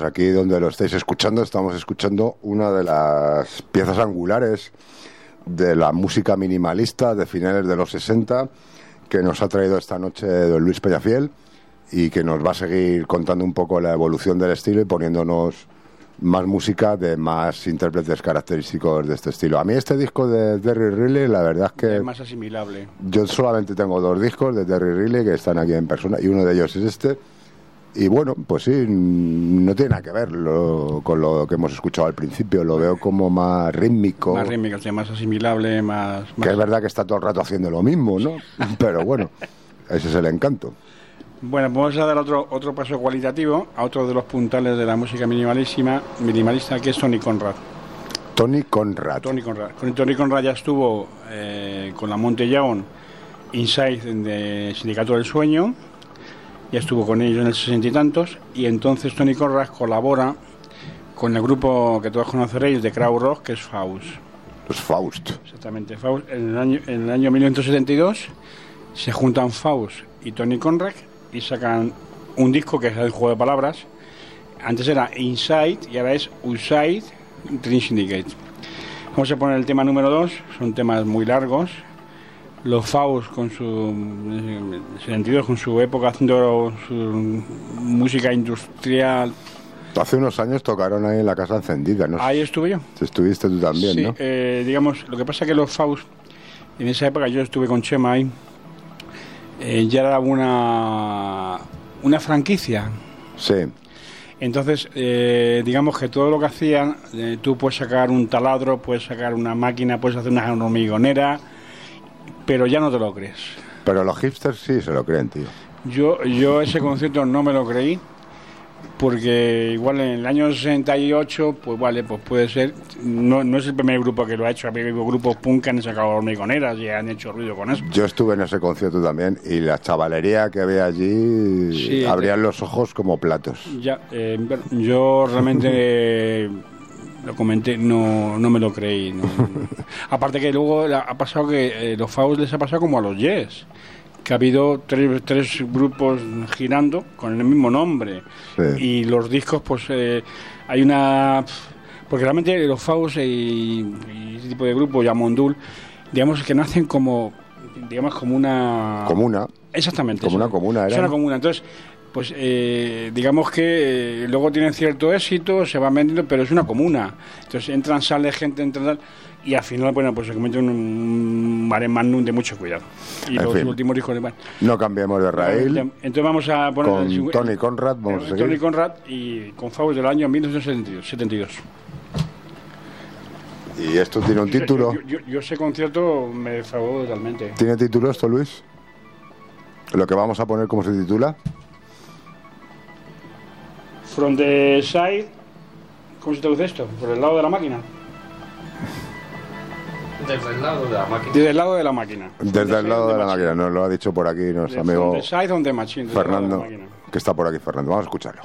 Speaker 1: aquí donde lo estáis escuchando, estamos escuchando una de las piezas angulares de la música minimalista de finales de los 60 que nos ha traído esta noche don Luis Peñafiel y que nos va a seguir contando un poco la evolución del estilo y poniéndonos más música de más intérpretes característicos de este estilo. A mí este disco de Terry Riley, la verdad es que...
Speaker 2: Es más asimilable.
Speaker 1: Yo solamente tengo 2 discos de Terry Riley que están aquí en persona y uno de ellos es este. Y bueno, pues sí, no tiene nada que ver con lo que hemos escuchado al principio. Lo veo como más rítmico.
Speaker 2: Más rítmico, sí, más asimilable, más...
Speaker 1: Que es verdad que está todo el rato haciendo lo mismo, ¿no? Pero bueno, ese es el encanto.
Speaker 2: Bueno, vamos a dar otro paso cualitativo a otro de los puntales de la música minimalista, que es Tony Conrad.
Speaker 1: Tony Conrad.
Speaker 2: Con Tony Conrad ya estuvo con la Monte Young Inside de Sindicato del Sueño, ya estuvo con ellos en el 60 y tantos, y entonces Tony Conrad colabora con el grupo que todos conoceréis de crowd rock, que es Faust.
Speaker 1: Los Faust.
Speaker 2: Exactamente, Faust. En el año 1972 se juntan Faust y Tony Conrad y sacan un disco que es el juego de palabras. Antes era Inside y ahora es Outside Dream Syndicate. Vamos a poner el tema número 2, son temas muy largos. Los Faust con su 72, con su época haciendo su música industrial.
Speaker 1: Hace unos años tocaron ahí en la Casa Encendida, ¿no?
Speaker 2: Ahí estuve yo.
Speaker 1: Estuviste tú también,
Speaker 2: sí,
Speaker 1: ¿no?
Speaker 2: Digamos, lo que pasa es que los Faust, en esa época yo estuve con Chema ahí, ya era una franquicia.
Speaker 1: Sí.
Speaker 2: Entonces, digamos que todo lo que hacían, tú puedes sacar un taladro, puedes sacar una máquina, puedes hacer una hormigonera, pero ya no te lo crees.
Speaker 1: Pero los hipsters sí se lo creen, tío.
Speaker 2: Yo ese concepto no me lo creí, porque igual en el año 68, pues vale, pues puede ser, no es el primer grupo que lo ha hecho, ha habido grupos punk que han sacado hormigoneras y han hecho ruido con eso.
Speaker 1: Yo estuve en ese concierto también y la chavalería que había allí sí, abrían los ojos como platos.
Speaker 2: Ya, yo realmente lo comenté, no me lo creí. No. Aparte que luego ha pasado que los Faust les ha pasado como a los Yes, que ha habido tres grupos girando con el mismo nombre. Sí. Y los discos, pues hay una... Porque realmente los Faust y ese tipo de grupos, Yamondul, digamos que nacen como una...
Speaker 1: Comuna.
Speaker 2: Exactamente.
Speaker 1: Como una comuna,
Speaker 2: era. Es una comuna. Entonces, pues digamos que luego tienen cierto éxito, se van vendiendo, pero es una comuna. Entonces sale gente, y al final, bueno, pues se convierte en un mare magnum de mucho cuidado. Y
Speaker 1: en
Speaker 2: los
Speaker 1: fin,
Speaker 2: últimos discos de...
Speaker 1: No cambiemos de raíl.
Speaker 2: Entonces vamos a poner...
Speaker 1: Con Tony Conrad, vamos a seguir.
Speaker 2: Tony Conrad y con Faust del año 1972.
Speaker 1: ¿Y esto tiene un título?
Speaker 2: Yo ese concierto me defraudó totalmente.
Speaker 1: ¿Tiene título esto, Luis? ¿Lo que vamos a poner, cómo se titula?
Speaker 2: From the side... ¿Cómo se traduce esto? ¿Por el lado de la máquina?
Speaker 3: Desde el lado de la máquina.
Speaker 2: Desde el lado de la máquina.
Speaker 1: Desde el lado de la máquina, nos lo ha dicho por aquí nuestro amigo Fernando, que está por aquí, Fernando. Vamos a escucharlo.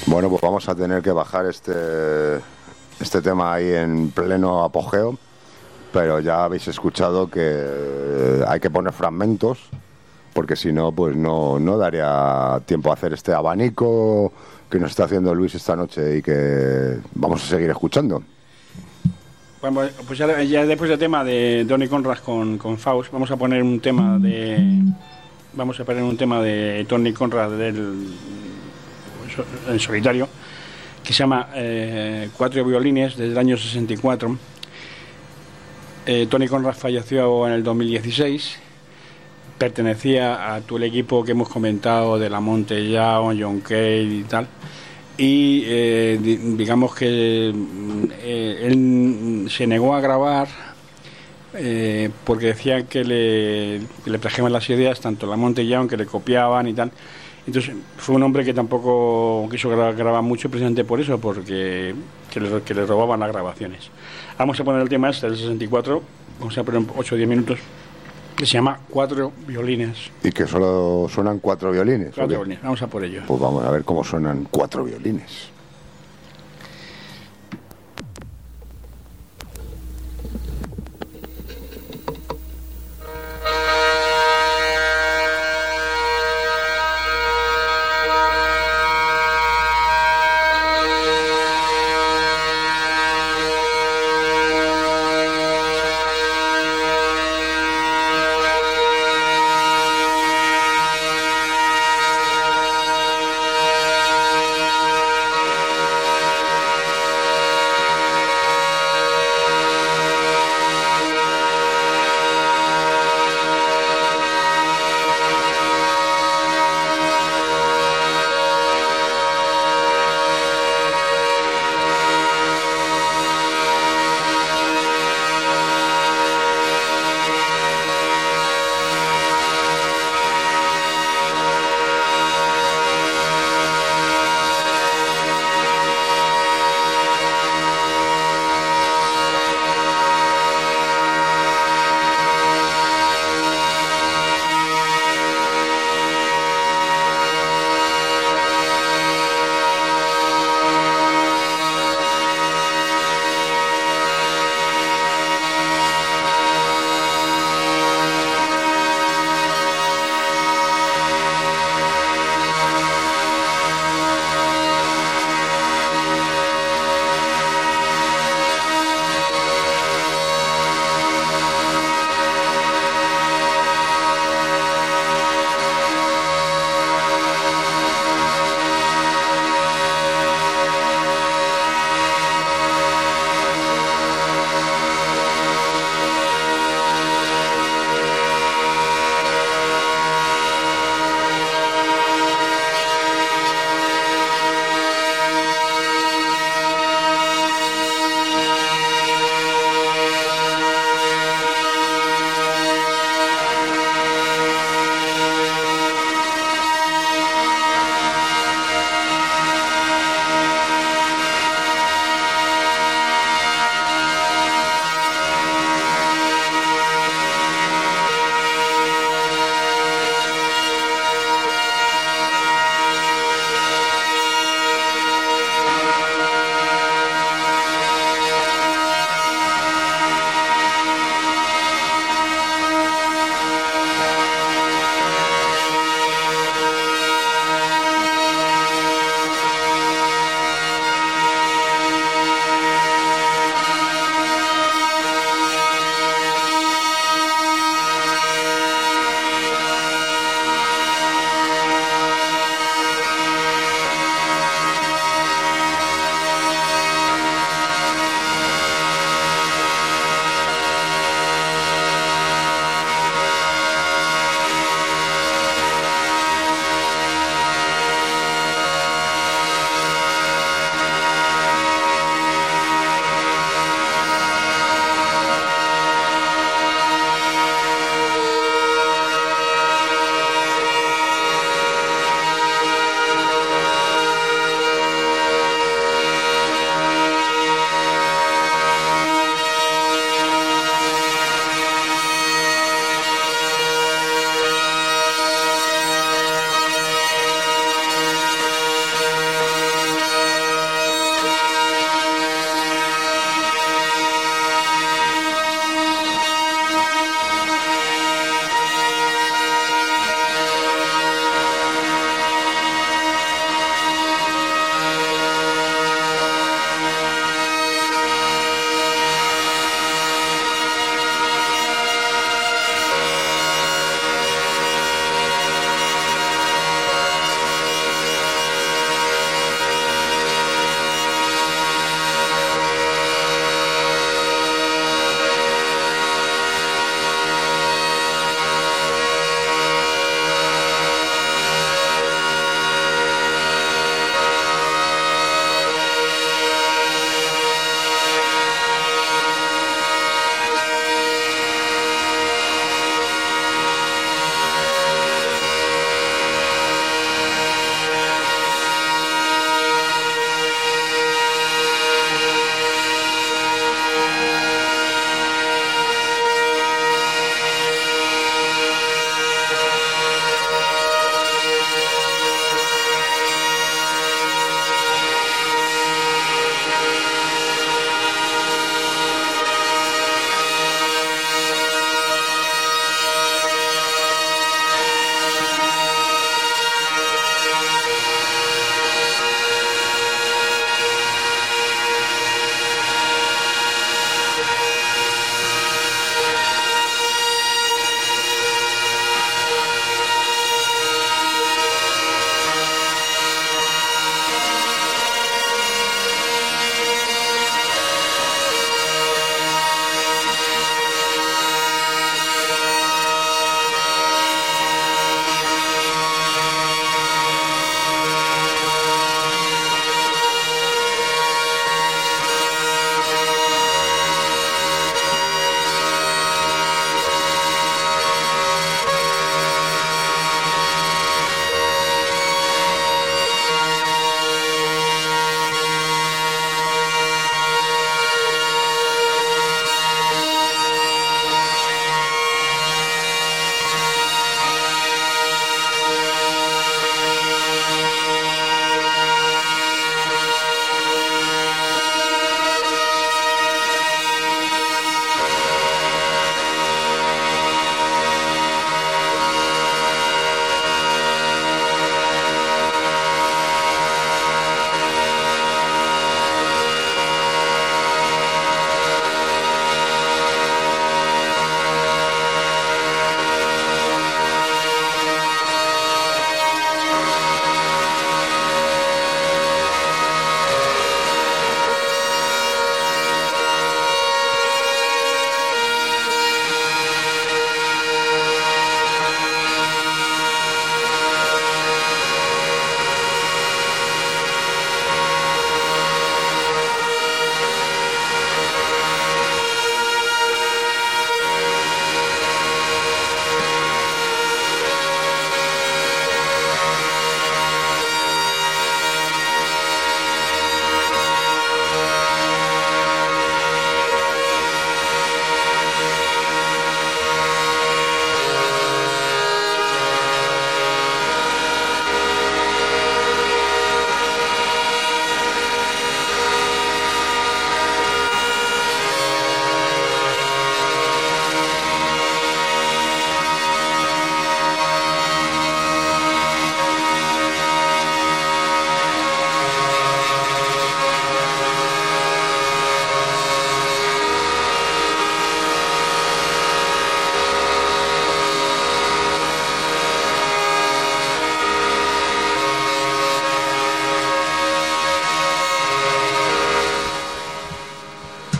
Speaker 1: Bueno, pues vamos a tener que bajar este tema ahí en pleno apogeo, pero ya habéis escuchado que hay que poner fragmentos, porque si no, pues no daría tiempo a hacer este abanico que nos está haciendo Luis esta noche y que vamos a seguir escuchando.
Speaker 2: Bueno, pues ya después del tema de Tony Conrad con Faust, vamos a poner un tema de Tony Conrad en solitario, que se llama Cuatro violines, desde el año 64. Tony Conrad falleció en el 2016. Pertenecía a todo el equipo que hemos comentado de La Monte Young, John Cale y tal. Y digamos que él se negó a grabar porque decía que le plagiaban las ideas, tanto La Monte Young, que le copiaban y tal. Entonces fue un hombre que tampoco quiso grabar mucho, precisamente por eso, porque que le robaban las grabaciones. Vamos a poner el tema este del 64, vamos a poner 8 o 10 minutos, que se llama Cuatro violines.
Speaker 1: ¿Y que solo suenan 4 violines?
Speaker 2: 4 violines, vamos a por ello.
Speaker 1: Pues vamos a ver cómo suenan 4 violines.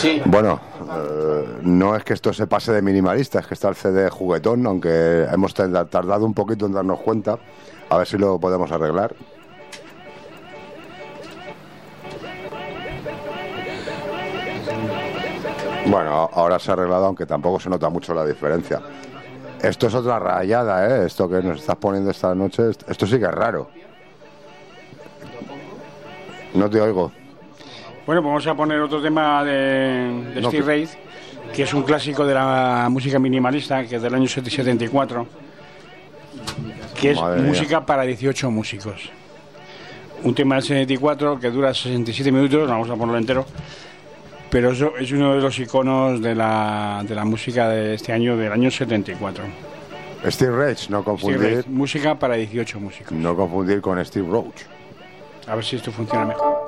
Speaker 3: Sí.
Speaker 1: Bueno, no es que esto se pase de minimalista, es que está el CD juguetón, aunque hemos tardado un poquito en darnos cuenta. A ver si lo podemos arreglar. Bueno, ahora se ha arreglado, aunque tampoco se nota mucho la diferencia. Esto es otra rayada, ¿eh? Esto que nos estás poniendo esta noche, esto sí que es raro. No te oigo.
Speaker 2: Bueno, pues vamos a poner otro tema de
Speaker 1: No,
Speaker 2: Steve Reich, que es un clásico de la música minimalista, que es del año 74, que es
Speaker 1: Madre
Speaker 2: música
Speaker 1: mía.
Speaker 2: para 18 músicos. Un tema del 74 que dura 67 minutos, vamos a ponerlo entero, pero eso es uno de los iconos de la música de este año, del año 74.
Speaker 1: Steve Reich, no
Speaker 2: Steve
Speaker 1: confundir,
Speaker 2: Reich, música para 18 músicos.
Speaker 1: no confundir con Steve Roach.
Speaker 2: A ver si esto funciona mejor.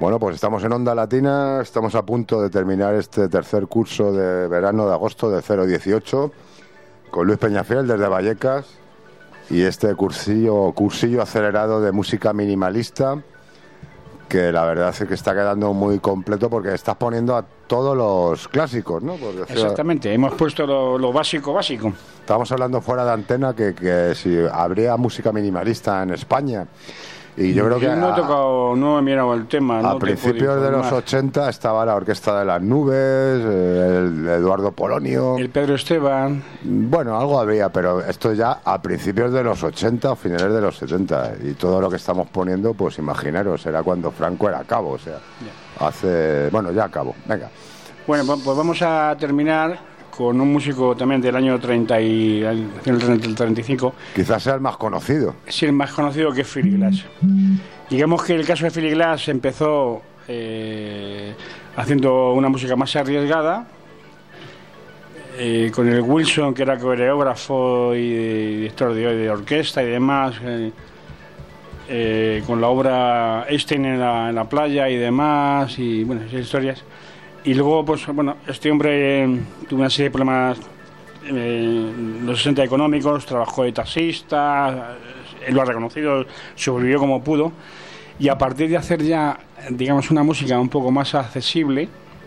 Speaker 1: Bueno, pues estamos en Onda Latina, estamos a punto de terminar este tercer curso de verano de agosto de 018 con Luis Peñafiel desde Vallecas y este cursillo acelerado de música minimalista que la verdad es que está quedando muy completo porque estás poniendo a todos los clásicos, ¿no? Porque,
Speaker 2: Exactamente, hemos puesto lo básico.
Speaker 1: Estábamos hablando fuera de antena que si habría música minimalista en España. Y yo creo que
Speaker 2: no he mirado el tema.
Speaker 1: A principios de los 80 estaba la Orquesta de las Nubes, el Eduardo Polonio.
Speaker 2: El Pedro Esteban.
Speaker 1: Bueno, algo había, pero esto ya a principios de los 80 o finales de los 70. Y todo lo que estamos poniendo, pues imaginaros, era cuando Franco era cabo, o sea, ya acabo, venga.
Speaker 2: Bueno, pues vamos a terminar con un músico también del año 30 y el 35.
Speaker 1: Quizás sea el más conocido.
Speaker 2: Sí, el más conocido, que es Philly Glass. Digamos que el caso de Philly Glass empezó haciendo una música más arriesgada, con el Wilson, que era coreógrafo y director de orquesta y demás, con la obra Einstein en la playa y demás, y bueno, esas historias. Y luego, pues bueno, este hombre tuvo una serie de problemas en los 60 económicos, trabajó de taxista, él lo ha reconocido, sobrevivió como pudo, y a partir de hacer ya, digamos, una música un poco más accesible,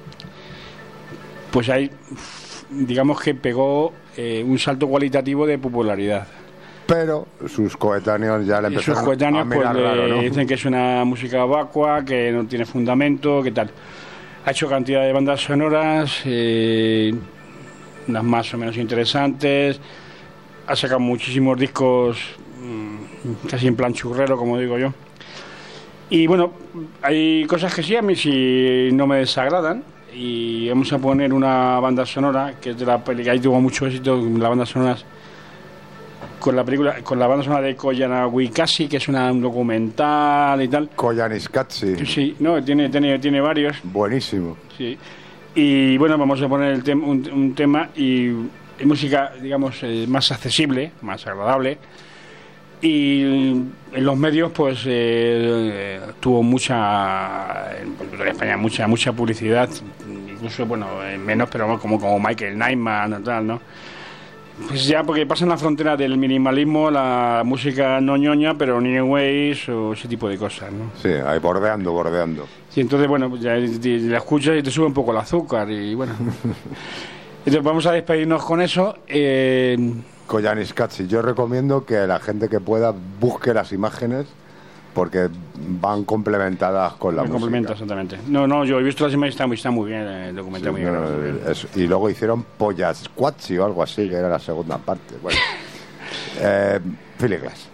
Speaker 2: pues ahí, digamos que pegó un salto cualitativo de popularidad.
Speaker 1: Pero sus coetáneos ya le empezaron
Speaker 2: a mirar pues, raro, ¿no? Dicen que es una música vacua, que no tiene fundamento, que tal. Ha hecho cantidad de bandas sonoras, unas más o menos interesantes. Ha sacado muchísimos discos, casi en plan churrero, como digo yo. Y bueno, hay cosas que sí, a mí sí no me desagradan. Y vamos a poner una banda sonora, que es de la película, ahí tuvo mucho éxito, la banda sonora, con la banda sonora de Koyaanisqatsi, que es un documental y tal.
Speaker 1: Koyaanisqatsi.
Speaker 2: Sí, no, tiene varios.
Speaker 1: Buenísimo.
Speaker 2: Sí. Y bueno, vamos a poner un tema y música, digamos, más accesible, más agradable. Y en los medios, pues, tuvo en España mucha publicidad, incluso, bueno, menos, pero como Michael Nyman o tal, ¿no? Pues ya porque pasan la frontera del minimalismo, la música no ñoña, pero New Ways o ese tipo de cosas, ¿no?
Speaker 1: Sí, ahí bordeando.
Speaker 2: Sí, entonces, bueno, pues ya la escuchas y te sube un poco el azúcar y bueno. Entonces vamos a despedirnos con eso.
Speaker 1: Koyaanisqatsi, yo recomiendo que la gente que pueda busque las imágenes porque van complementadas con la música.
Speaker 2: Complementa, exactamente. No, yo he visto las imágenes, está muy bien documentado.
Speaker 1: Sí, y luego hicieron Poyasquatsi o algo así, que era la segunda parte. Bueno, Philly Glass.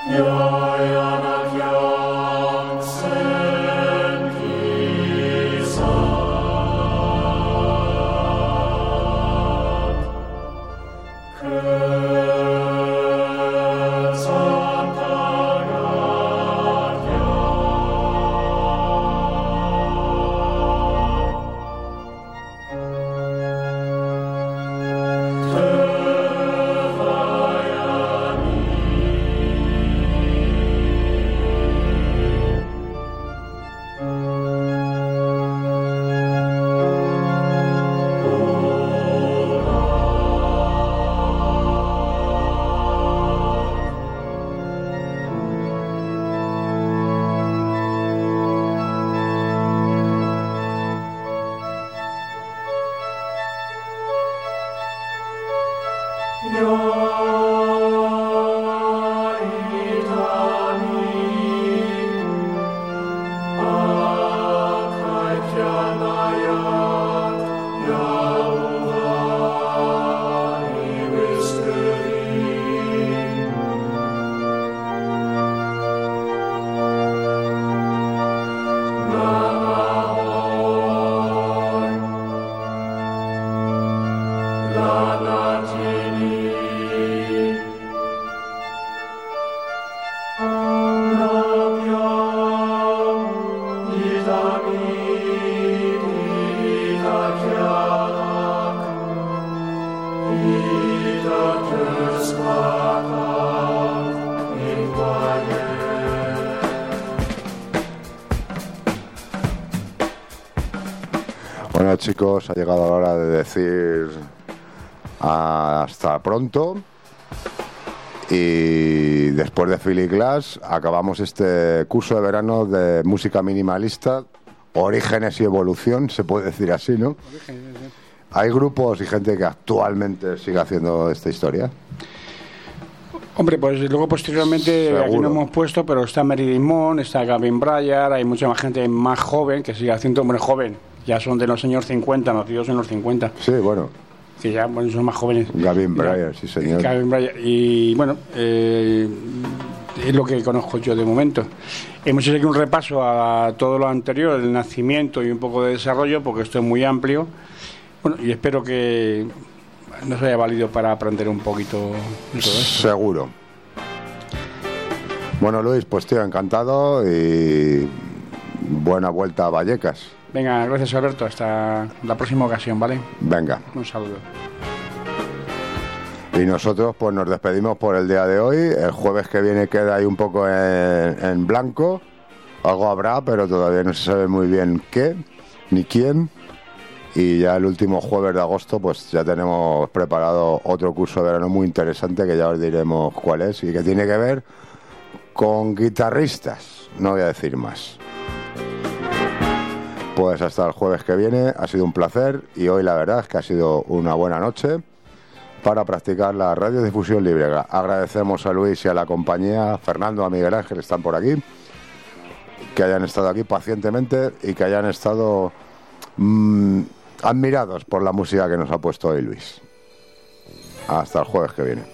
Speaker 1: Bueno, chicos, ha llegado la hora de decir hasta pronto. Y después de Philly Glass acabamos este curso de verano de música minimalista, orígenes y evolución, se puede decir así, ¿no? ¿Hay grupos y gente que actualmente sigue haciendo esta historia?
Speaker 2: Hombre, pues luego posteriormente
Speaker 1: Seguro.
Speaker 2: aquí no hemos puesto, pero está Mary Dimond, está Gavin Bryar, hay mucha más gente más joven que sigue haciendo, hombre, joven, ya son de los años 50, nacidos en los 50.
Speaker 1: Sí, bueno,
Speaker 2: Que ya bueno, son más jóvenes.
Speaker 1: Gavin Bryar, sí señor.
Speaker 2: Gavin Bryar. Y bueno, es lo que conozco yo de momento. Hemos hecho aquí un repaso a todo lo anterior, el nacimiento y un poco de desarrollo, porque esto es muy amplio. Bueno, y espero que nos haya valido para aprender un poquito de todo esto.
Speaker 1: Seguro. Bueno, Luis, pues tío, encantado y buena vuelta a Vallecas.
Speaker 2: Venga, gracias Alberto, hasta la próxima ocasión, ¿vale?
Speaker 1: Venga.
Speaker 2: Un saludo.
Speaker 1: Y nosotros pues nos despedimos por el día de hoy. El jueves que viene queda ahí un poco en blanco. Algo habrá, pero todavía no se sabe muy bien qué ni quién. Y ya el último jueves de agosto pues ya tenemos preparado otro curso de verano muy interesante que ya os diremos cuál es y que tiene que ver con guitarristas. No voy a decir más. Pues hasta el jueves que viene, ha sido un placer y hoy la verdad es que ha sido una buena noche para practicar la radiodifusión libre. Agradecemos a Luis y a la compañía, a Fernando, a Miguel Ángel, están por aquí, que hayan estado aquí pacientemente y que hayan estado admirados por la música que nos ha puesto hoy Luis. Hasta el jueves que viene.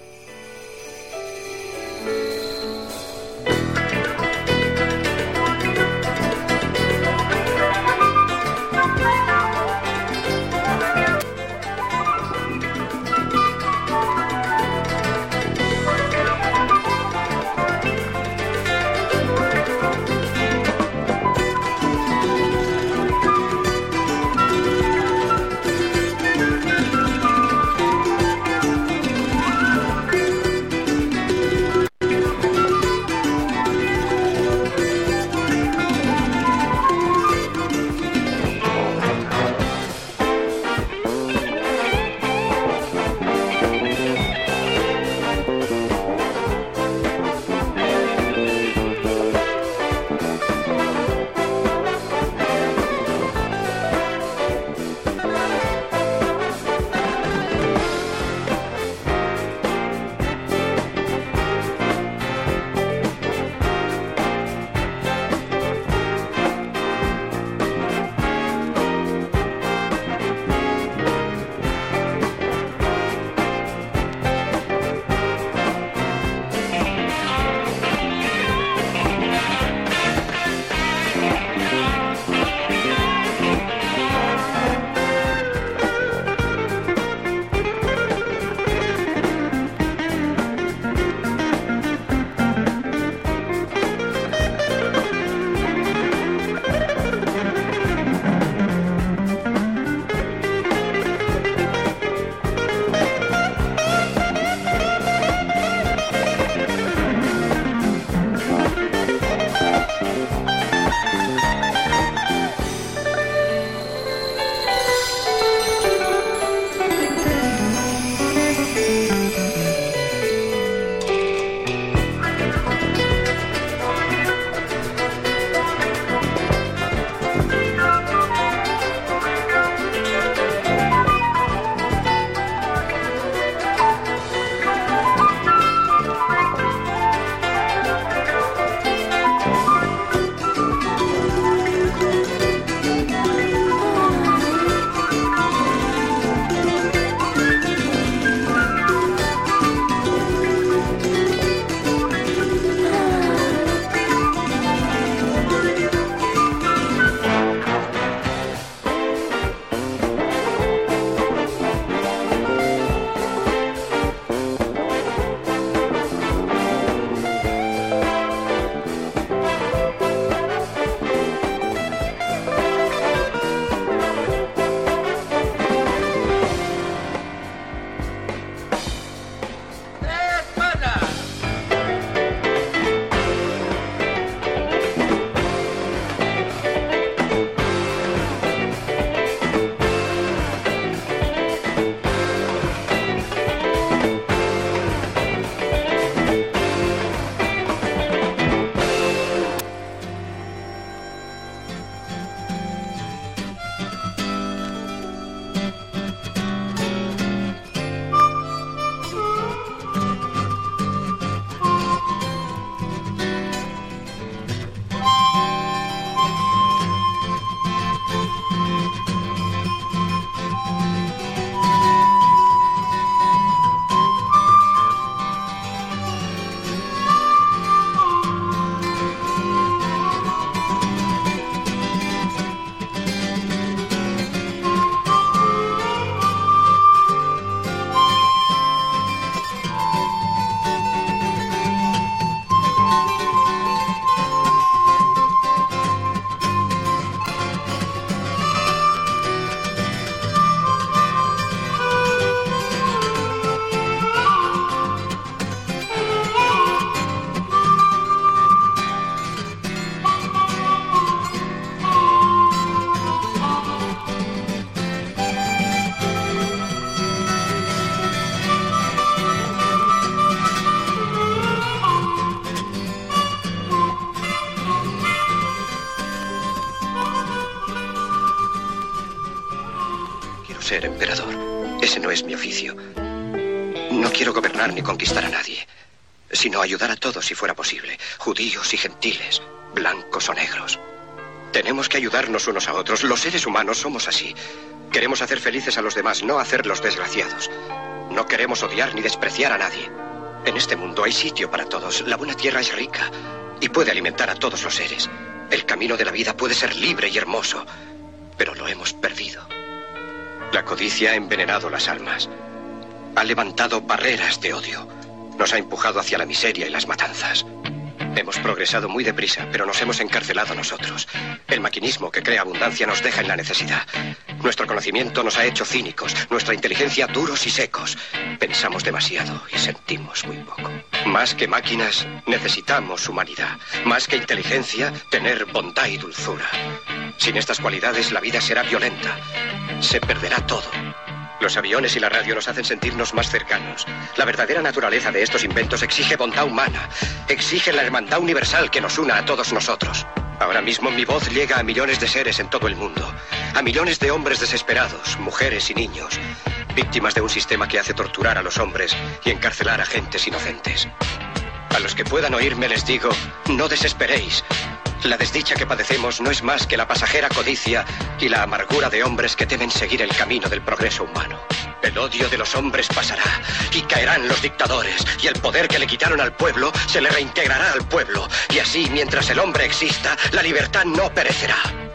Speaker 4: ser emperador. Ese no es mi oficio. No quiero gobernar ni conquistar a nadie, sino ayudar a todos si fuera posible, judíos y gentiles, blancos o negros. Tenemos que ayudarnos unos a otros. Los seres humanos somos así. Queremos hacer felices a los demás, no hacerlos desgraciados. No queremos odiar ni despreciar a nadie. En este mundo hay sitio para todos. La buena tierra es rica y puede alimentar a todos los seres. El camino de la vida puede ser libre y hermoso, pero lo hemos perdido. La codicia ha envenenado las almas. Ha levantado barreras de odio. Nos ha empujado hacia la miseria y las matanzas. Hemos progresado muy deprisa, pero nos hemos encarcelado nosotros. El maquinismo que crea abundancia nos deja en la necesidad. Nuestro conocimiento nos ha hecho cínicos, nuestra inteligencia duros y secos. Pensamos demasiado y sentimos muy poco. Más que máquinas, necesitamos humanidad. Más que inteligencia, tener bondad y dulzura. Sin estas cualidades, la vida será violenta. Se perderá todo. Los aviones y la radio nos hacen sentirnos más cercanos. La verdadera naturaleza de estos inventos exige bondad humana. Exige la hermandad universal que nos una a todos nosotros. Ahora mismo mi voz llega a millones de seres en todo el mundo. A millones de hombres desesperados, mujeres y niños. Víctimas de un sistema que hace torturar a los hombres y encarcelar a gentes inocentes. A los que puedan oírme les digo, no desesperéis. La desdicha que padecemos no es más que la pasajera codicia y la amargura de hombres que temen seguir el camino del progreso humano. El odio de los hombres pasará y caerán los dictadores, y el poder que le quitaron al pueblo se le reintegrará al pueblo, y así, mientras el hombre exista, la libertad no perecerá.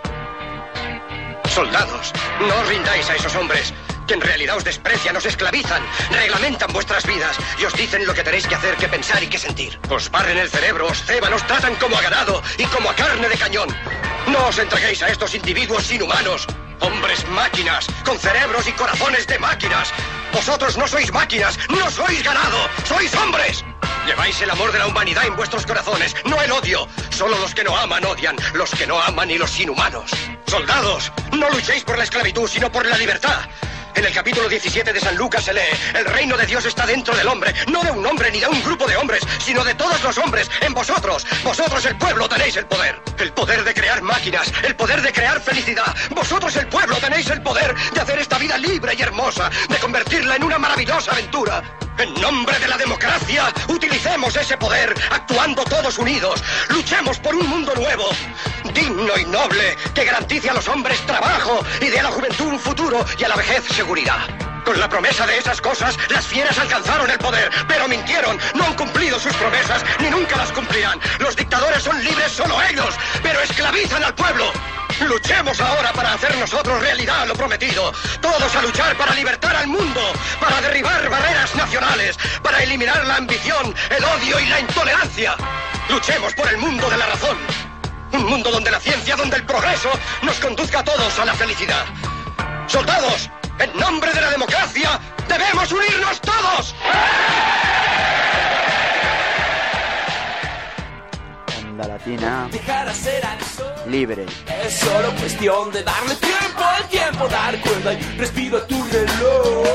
Speaker 4: Soldados, no os rindáis a esos hombres, que en realidad os desprecian, os esclavizan, reglamentan vuestras vidas y os dicen lo que tenéis que hacer, que pensar y que sentir. Os barren el cerebro, os ceban, os tratan como a ganado y como a carne de cañón. No os entreguéis a estos individuos inhumanos. Hombres máquinas, con cerebros y corazones de máquinas. Vosotros no sois máquinas, no sois ganado, sois hombres. Lleváis el amor de la humanidad en vuestros corazones, no el odio. Solo los que no aman odian, los que no aman y los inhumanos. Soldados, no luchéis por la esclavitud, sino por la libertad. En el capítulo 17 de San Lucas se lee, el reino de Dios está dentro del hombre, no de un hombre ni de un grupo de hombres, sino de todos los hombres, en vosotros. Vosotros, el pueblo, tenéis el poder de crear máquinas, el poder de crear felicidad. Vosotros, el pueblo, tenéis el poder de hacer esta vida libre y hermosa, de convertirla en una maravillosa aventura. En nombre de la democracia, utilicemos ese poder, actuando todos unidos. Luchemos por un mundo nuevo, digno y noble, que garantice a los hombres trabajo y dé a la juventud un futuro y a la vejez seguridad. Con la promesa de esas cosas, las fieras alcanzaron el poder, pero mintieron, no han cumplido sus promesas, ni nunca las cumplirán. Los dictadores son libres solo ellos, pero esclavizan al pueblo. Luchemos ahora para hacer nosotros realidad lo prometido. Todos a luchar para libertar al mundo, para derribar barreras nacionales, para eliminar la ambición, el odio y la intolerancia. Luchemos por el mundo de la razón. Un mundo donde la ciencia, donde el progreso nos conduzca a todos a la felicidad. Soldados, en nombre de la democracia, debemos unirnos todos.
Speaker 5: Onda Latina, libre.
Speaker 6: Es solo cuestión de darle tiempo al tiempo, dar cuerda y respiro a tu reloj.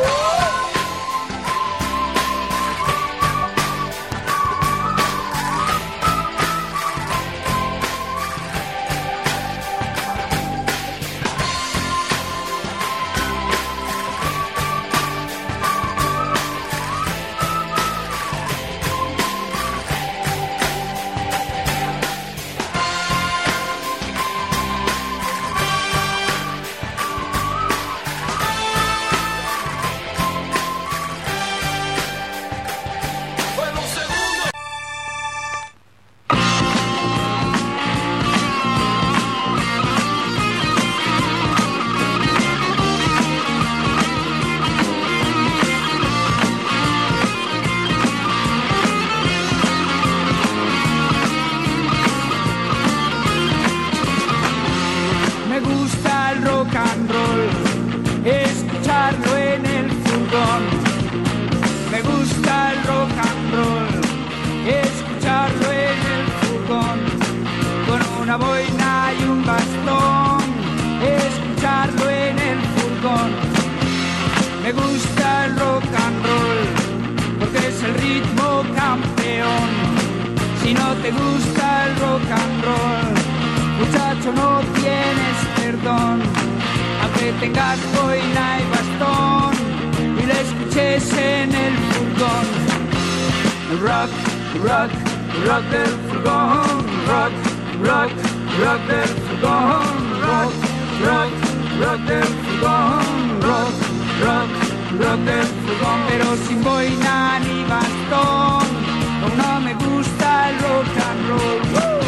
Speaker 7: que tengas boina y bastón y la escuches en el furgón. Rock, rock, rock del furgón. Rock, rock, rock del furgón. Rock, rock, rock del furgón. Rock, rock, rock del furgón. Pero sin boina ni bastón, no me gusta el rock and roll. ¡Woo!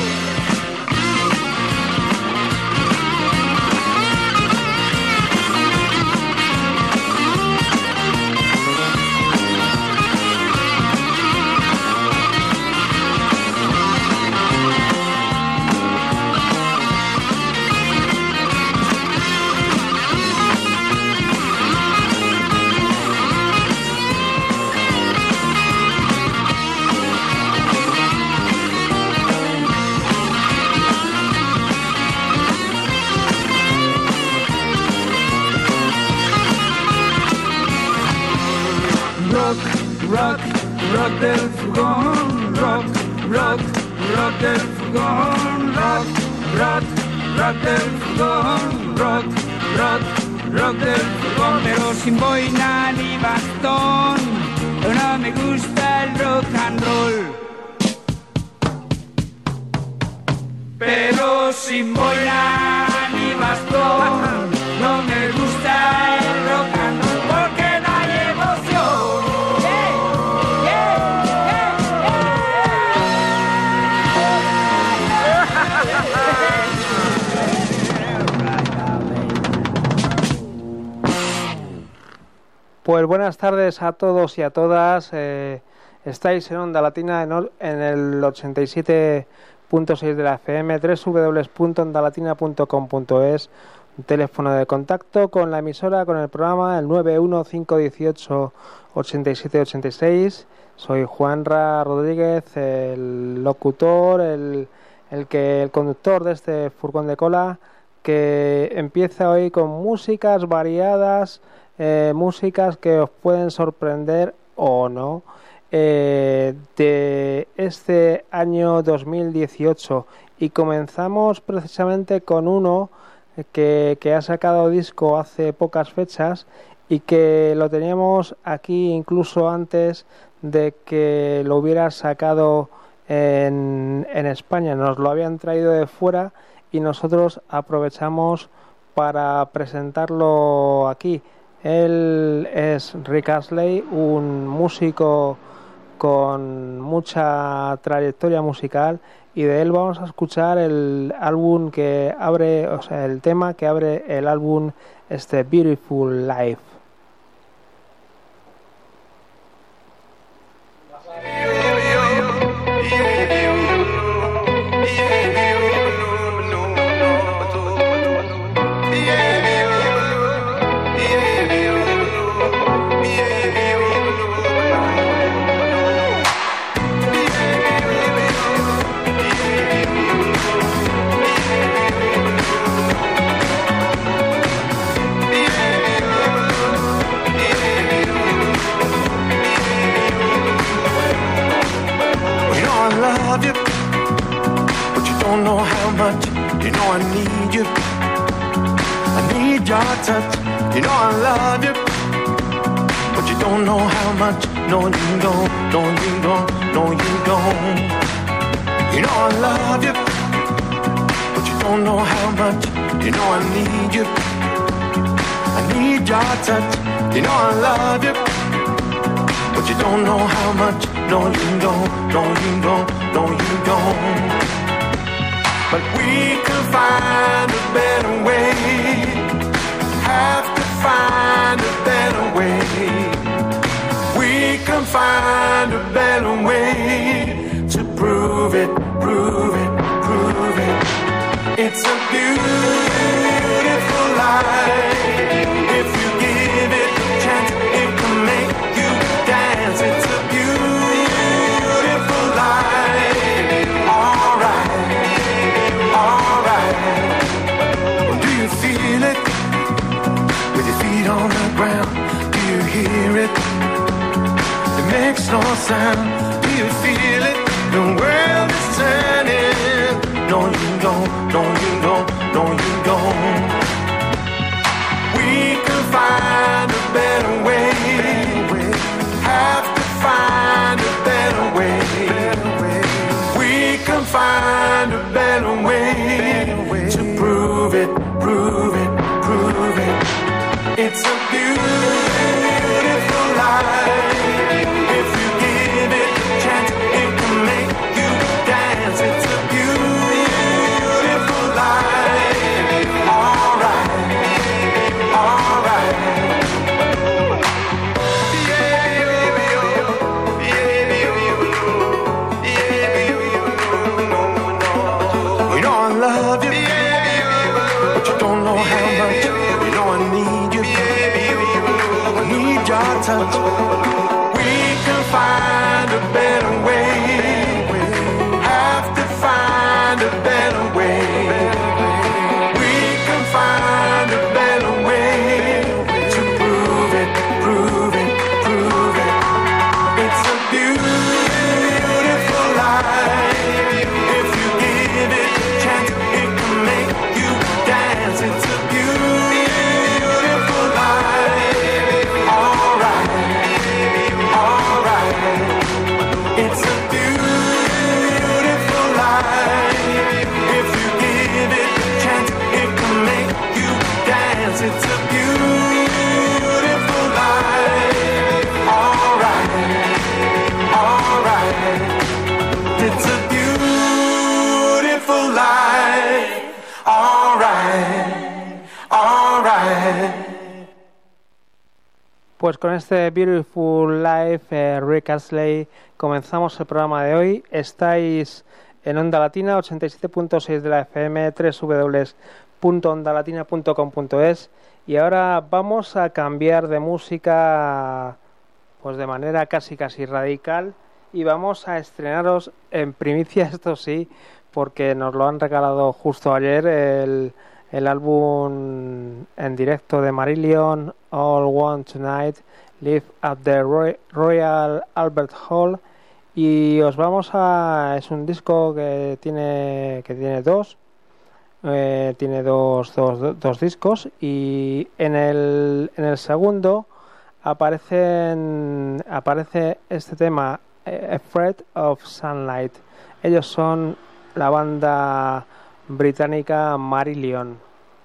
Speaker 7: Rock, rock del furgón, rock, rock, rock del furgón, rock, rock, rock del furgón, rock, rock, rock del furgón. Pero sin boina ni bastón, no me gusta el rock and roll. Pero sin boina ni bastón, no me gusta el rock and roll porque no hay emoción.
Speaker 8: Pues buenas tardes a todos y a todas. Estáis en Onda Latina en el 87.6 de la FM, www.ondalatina.com.es, un teléfono de contacto con la emisora, con el programa, el 915188786. Soy Juanra Rodríguez, el locutor, el conductor de este furgón de cola, que empieza hoy con músicas variadas, músicas que os pueden sorprender o no, de este año 2018, y comenzamos precisamente con uno que ha sacado disco hace pocas fechas y que lo teníamos aquí incluso antes de que lo hubiera sacado en España. Nos lo habían traído de fuera y nosotros aprovechamos para presentarlo aquí. Él es Rick Astley, un músico con mucha trayectoria musical, y de él vamos a escuchar el álbum que abre, o sea, el tema que abre el álbum, Beautiful Life.
Speaker 9: Don't know how much, you know I need you. I need your touch, you know I love you. But you don't know how much, no you don't, no you don't, no you don't. You know I love you, but you don't know how much, you know I need you. I need your touch, you know I love you. But you don't know how much, no you don't, no you don't, no you don't. But we can find a better way. Have to find a better way. We can find a better way to prove it, prove it, prove it. It's a beautiful life. If you give it a chance, it can make you dance. It's a beautiful life. All right. Do you feel it? With your feet on the ground, do you hear it? It makes no sound. Do you feel it? The world is turning. No, you don't. No, you don't. No, you don't. touch, we can find a better way. Have to find a better way. We can find a better way to prove it, prove it, prove it. It's a beautiful life. If you give it a chance, it can make you dance. It's a beautiful life. Alright, alright. It's a beautiful life. If you give it a chance, it can make you dance. It's a beautiful life. Alright, alright. It's a beautiful life. Alright, alright.
Speaker 8: Pues con este Beautiful Life, Rick Astley, comenzamos el programa de hoy. Estáis en Onda Latina, 87.6 de la FM, www.ondalatina.com.es, y ahora vamos a cambiar de música pues de manera casi radical, y vamos a estrenaros en primicia, esto sí, porque nos lo han regalado justo ayer, el álbum en directo de Marillion, All One Tonight, Live at the Royal Albert Hall, y os vamos a... es un disco que tiene dos discos, y en el segundo aparece este tema, Afraid of Sunlight. Ellos son la banda británica Marillion.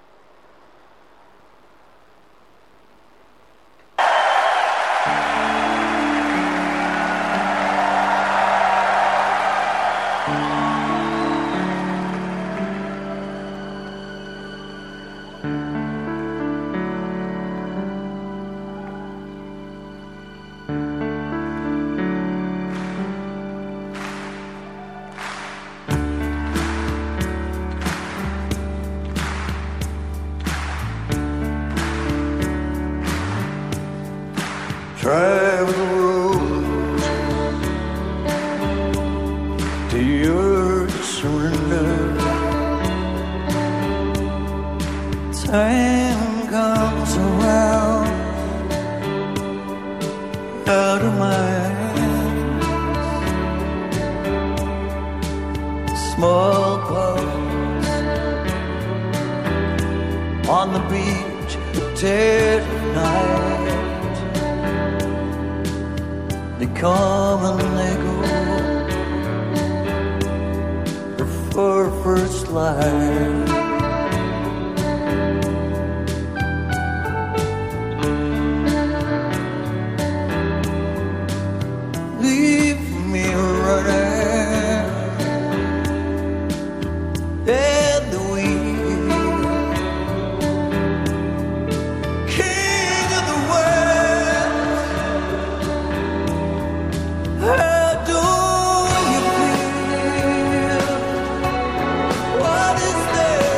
Speaker 9: Travel the road to your surrender. Time comes around out of my hands. Small clouds on the beach, dead of night. They come and they go for first light. Leave me running in the wind. King of the West, how do you feel? What is there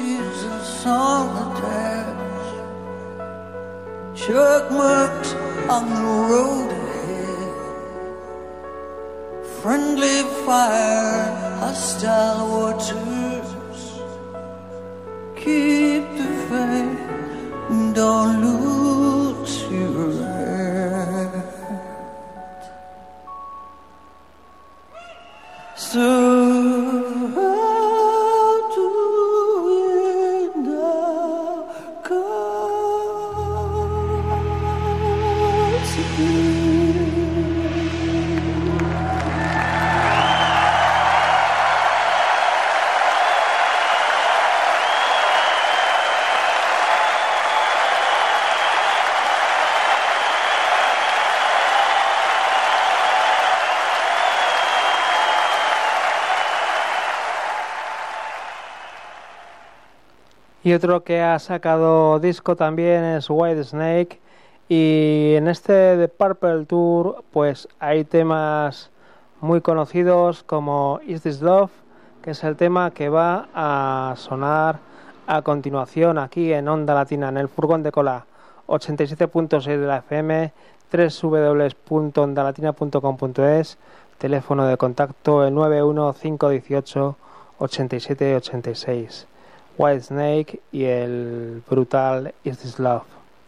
Speaker 10: Jesus on the dash, chalk marks on the road ahead, friendly fire, hostile waters. Keep the faith, don't lose your head. So how do we now
Speaker 8: Y otro que ha sacado disco también es Whitesnake, y en este The Purple Tour pues hay temas muy conocidos como Is This Love, que es el tema que va a sonar a continuación aquí en Onda Latina, en el furgón de cola 87.6 de la FM, www.ondalatina.com.es, teléfono de contacto el 91518 8786. Whitesnake y el brutal Is This Love.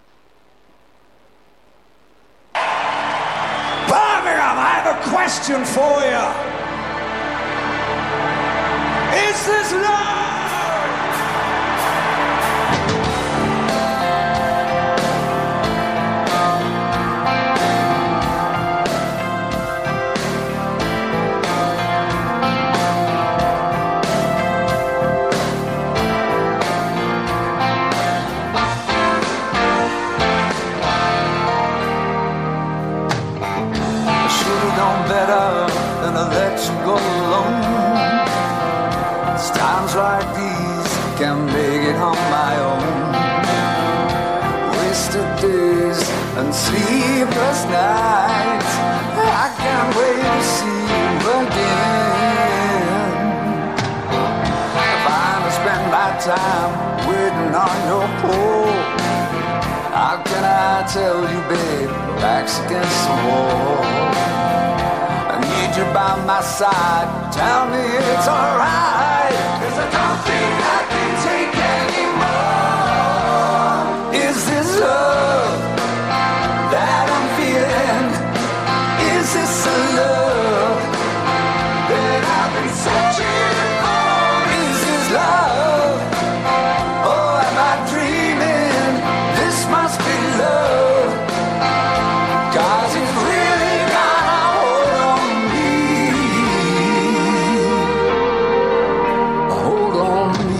Speaker 11: Birmingham, I have a question for you. Is this love?
Speaker 10: Like these can make it on my own. Wasted days and sleepless nights, I can't wait to see you again. If I'm to spend my time waiting on your call, how can I tell you, babe, my back's against the wall? I need you by my side, tell me it's alright, 'cause I don't think I can take anymore. Is this love that I'm feeling? Is this the love that I've been searching for? Is this love? Oh, am I dreaming? This must be love, 'cause it's really got a hold on me. A hold on me.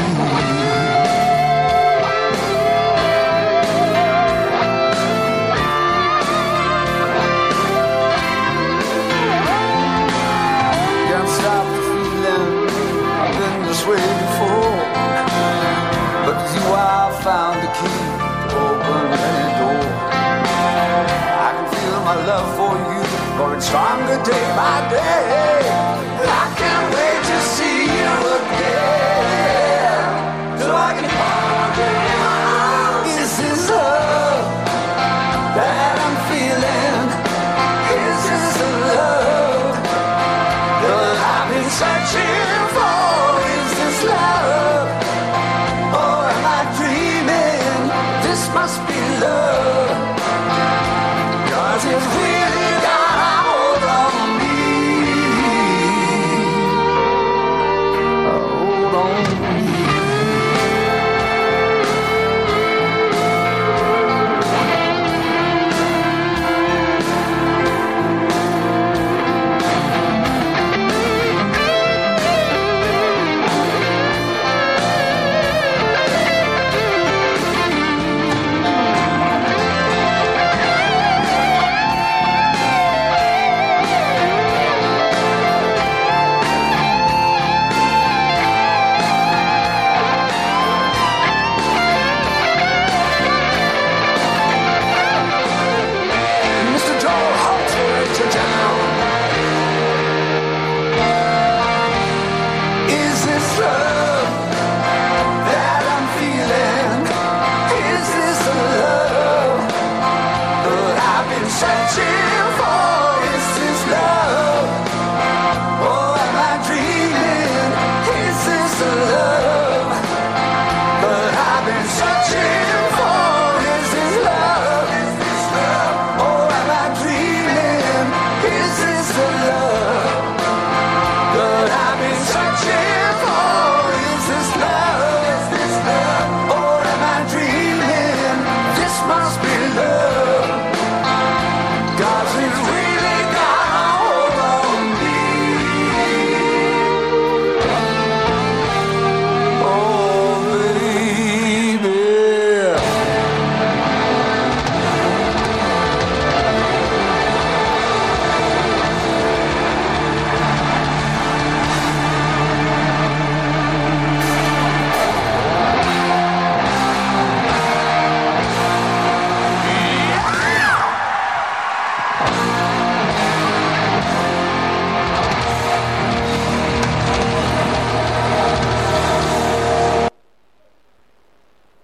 Speaker 10: Can't stop the feeling, I've been this way before, but with you I found the key to open any door. I can feel my love for you growing stronger day by day. I can't wait to see you again, so I can hold you in my arms. Is this love that I'm feeling? Is this the love that I've been searching for? Is this love? Or am I dreaming? This must be love, 'cause it's really got a hold on me.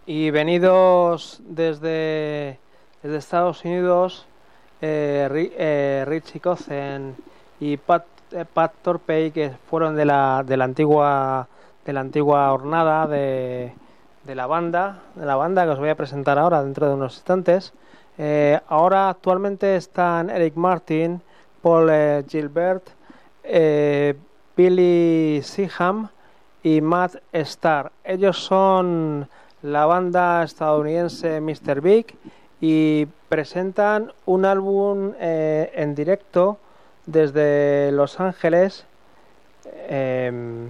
Speaker 8: Y venidos desde Estados Unidos, Richie Kotzen y Pat Torpey, que fueron de la antigua hornada de la banda que os voy a presentar ahora dentro de unos instantes. Ahora actualmente están Eric Martin, Paul Gilbert, Billy Seaham y Matt Starr. Ellos son la banda estadounidense Mr. Big y presentan un álbum en directo desde Los Ángeles que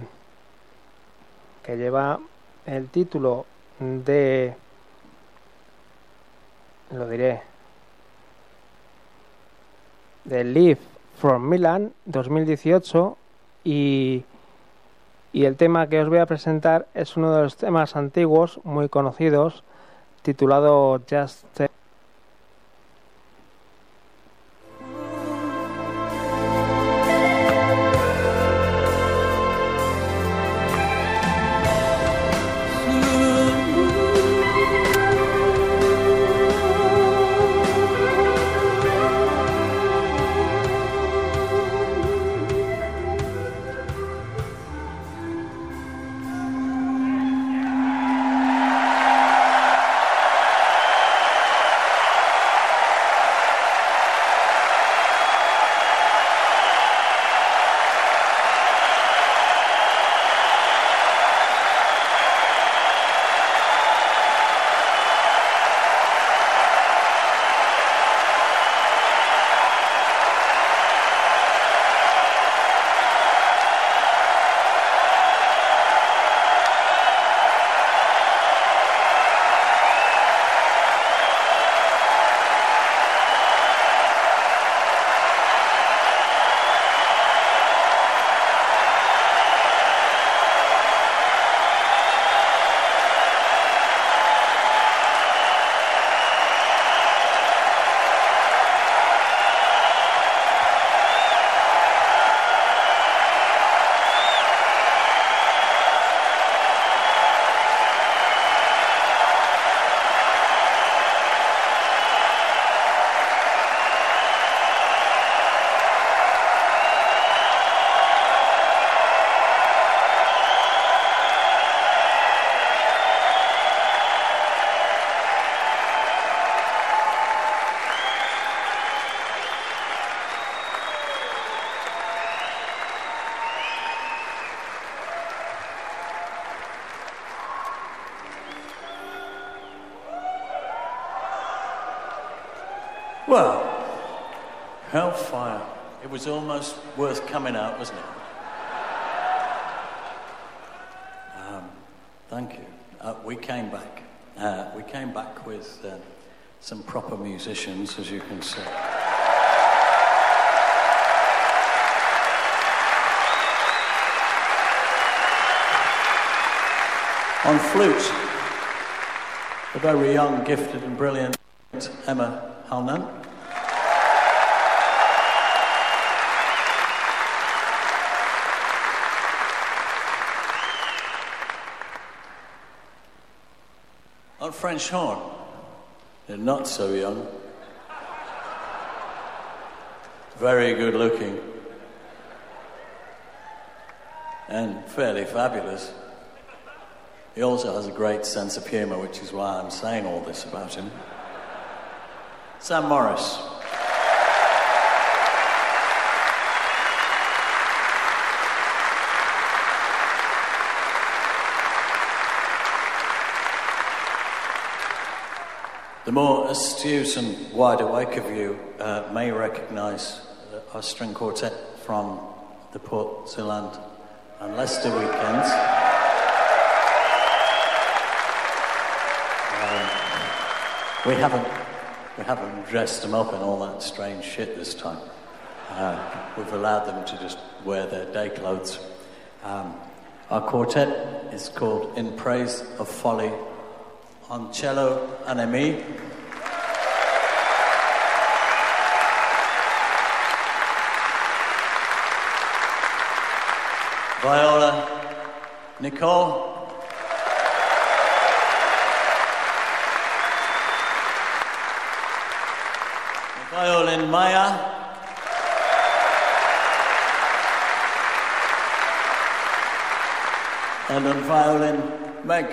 Speaker 8: lleva el título de, lo diré, de Live from Milan 2018, y el tema que os voy a presentar es uno de los temas antiguos muy conocidos, titulado Just
Speaker 12: Well, Hellfire. It was almost worth coming out, wasn't it? Thank you. We came back. We came back with some proper musicians, as you can see. On flute, the very young, gifted and brilliant Emma Halnan. On French horn, they're not so young, very good looking, and fairly fabulous. He also has a great sense of humour, which is why I'm saying all this about him. Sam Morris. The more astute and wide awake of you may recognise our string quartet from the Port Zeeland and Leicester weekends. We haven't dressed them up in all that strange shit this time. We've allowed them to just wear their day clothes. Our quartet is called In Praise of Folly. On cello, Annemie. Viola, Nicole. Violin Maya. And on violin, Meg.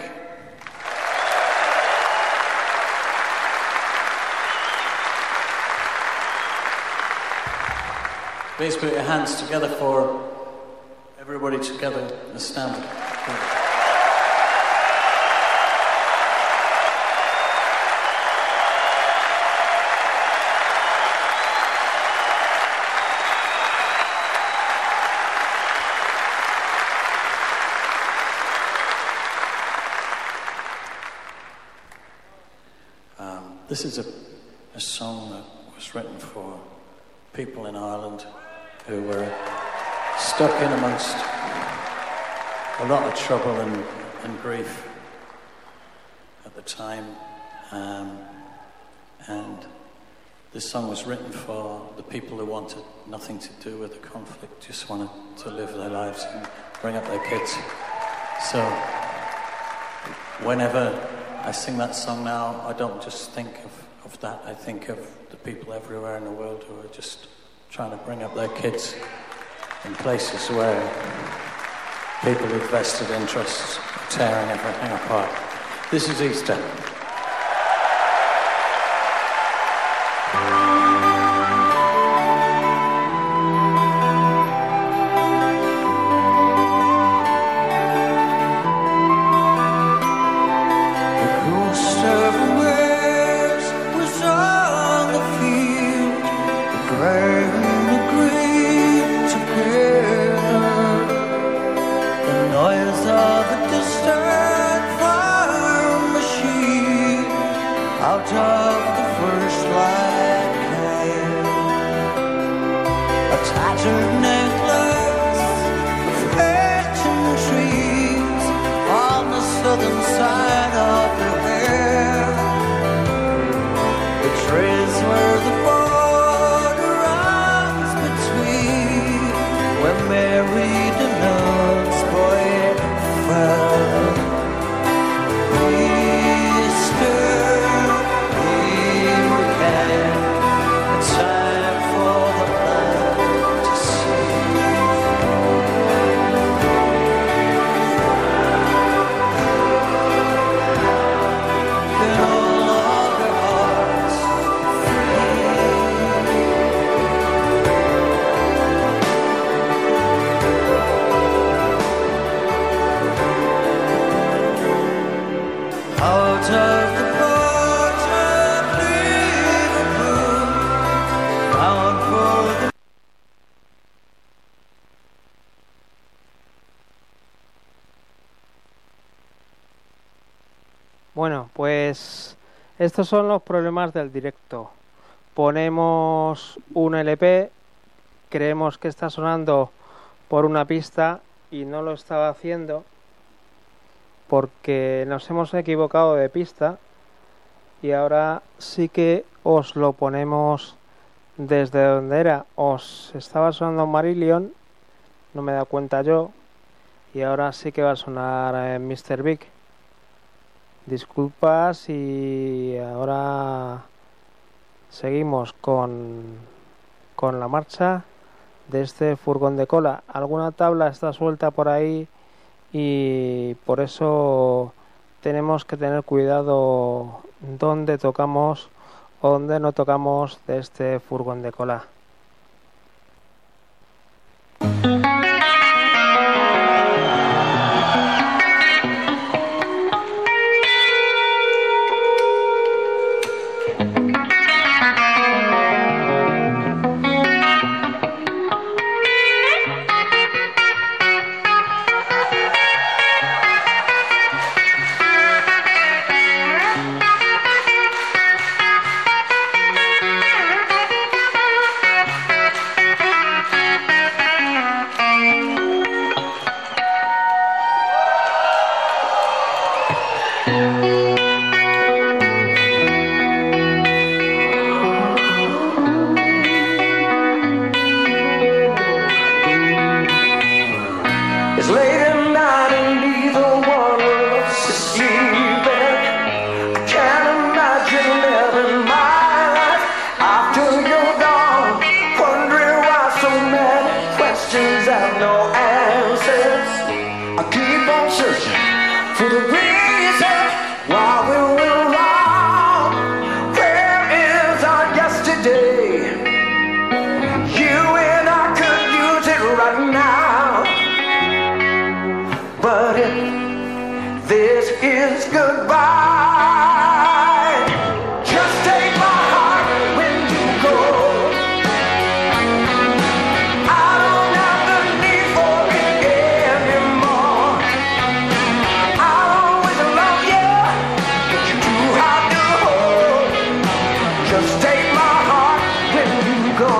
Speaker 12: Please put your hands together for everybody together in the stand. This is a song that was written for people in Ireland who were stuck in amongst a lot of trouble and grief at the time. And this song was written for the people who wanted nothing to do with the conflict, just wanted to live their lives and bring up their kids. So whenever I sing that song now, I don't just think of that. I think of the people everywhere in the world who are just trying to bring up their kids in places where people with vested interests are tearing everything apart. This is Easter.
Speaker 8: Bueno, pues estos son los problemas del directo. Ponemos un LP, creemos que está sonando por una pista y no lo estaba haciendo porque nos hemos equivocado de pista y ahora sí que os lo ponemos desde donde era. Os estaba sonando Marillion, no me he dado cuenta yo, y ahora sí que va a sonar Mr. Big. Disculpas y ahora seguimos con la marcha de este furgón de cola. Alguna tabla está suelta por ahí y por eso tenemos que tener cuidado dónde tocamos o dónde no tocamos de este furgón de cola.
Speaker 10: I'm searching for the reason why we went wrong. Where is our yesterday? You and I could use it right now. But if this is goodbye, just take my heart when you go. I don't have the need for it anymore. I'll always love you, but you're too hard to hold. Just take my heart when you go.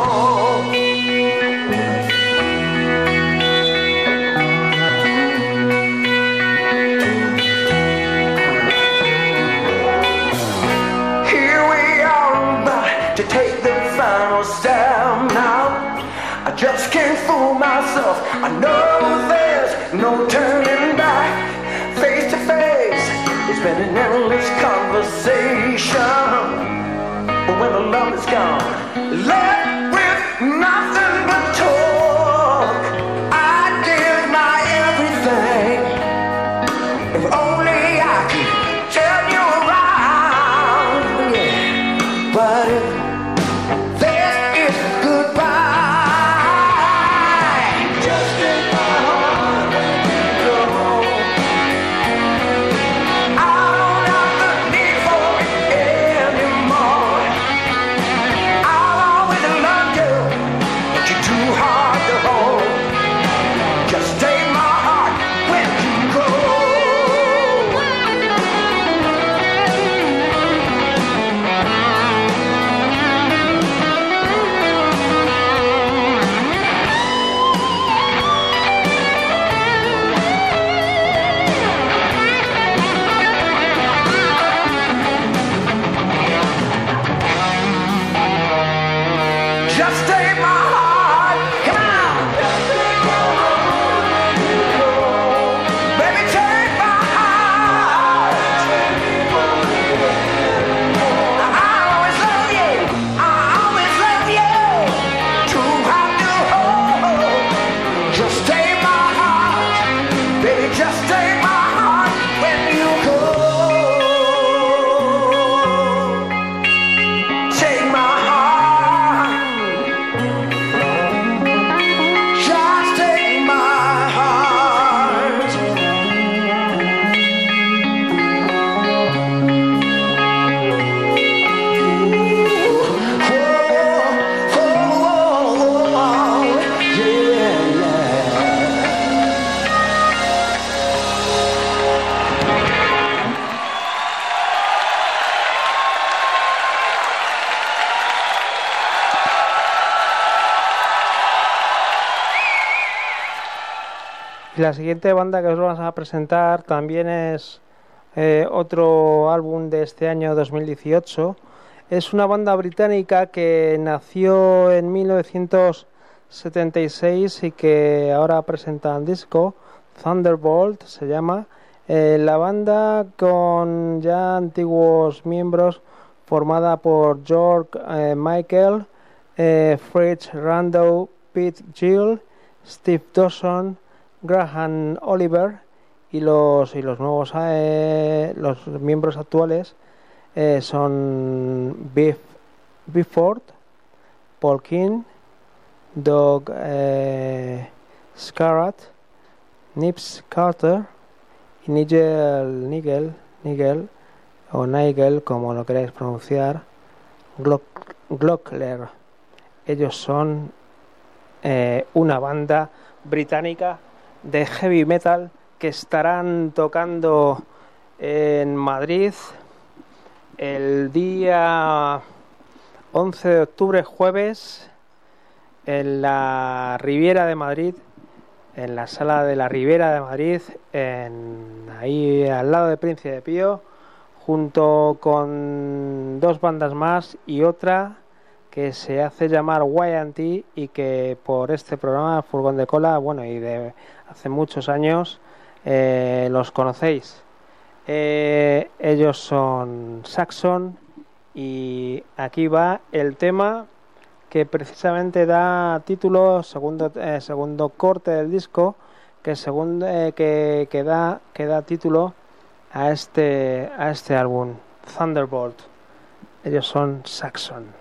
Speaker 10: Here we are about to take the final step now. I just can't fool myself. I know there's no turning back. Face to face, it's been an endless conversation. But when the love is gone, left with nothing but talk. I give my everything. If only I could turn you around, yeah. But if this is goodbye, just take my heart when you go. I don't have the need for it anymore. I'll always love you, but you're too hard to hold. Just take my heart when you go. Just take my heart, come on. Just take my heart, baby, take my heart. I always love you, I always love you. Too hard to hold. Just take my heart, baby, just take my heart when you go. Take my heart. Just take my heart.
Speaker 8: Y la siguiente banda que os vamos a presentar también es otro álbum de este año 2018. Es una banda británica que nació en 1976 y que ahora presentan disco. Thunderbolt se llama. La banda, con ya antiguos miembros, formada por George Michael, Fritz Randall, Pete Gill, Steve Dawson, Graham Oliver, y los nuevos los miembros actuales son Biff Bifford, Paul King, Doug Scarratt, Nips Carter y Nigel, o Nigel, como lo queráis pronunciar, Glockler. Ellos son una banda británica de heavy metal que estarán tocando en Madrid el día 11 de octubre, jueves, en la Riviera de Madrid, en la sala de la Riviera de Madrid, ahí al lado de Príncipe de Pío, junto con dos bandas más y otra que se hace llamar Y&T, y que por este programa Furgón de Cola, bueno, y de hace muchos años, los conocéis. Ellos son Saxon, y aquí va el tema que precisamente da título, segundo corte del disco, que da título a este álbum, Thunderbolt. Ellos son Saxon.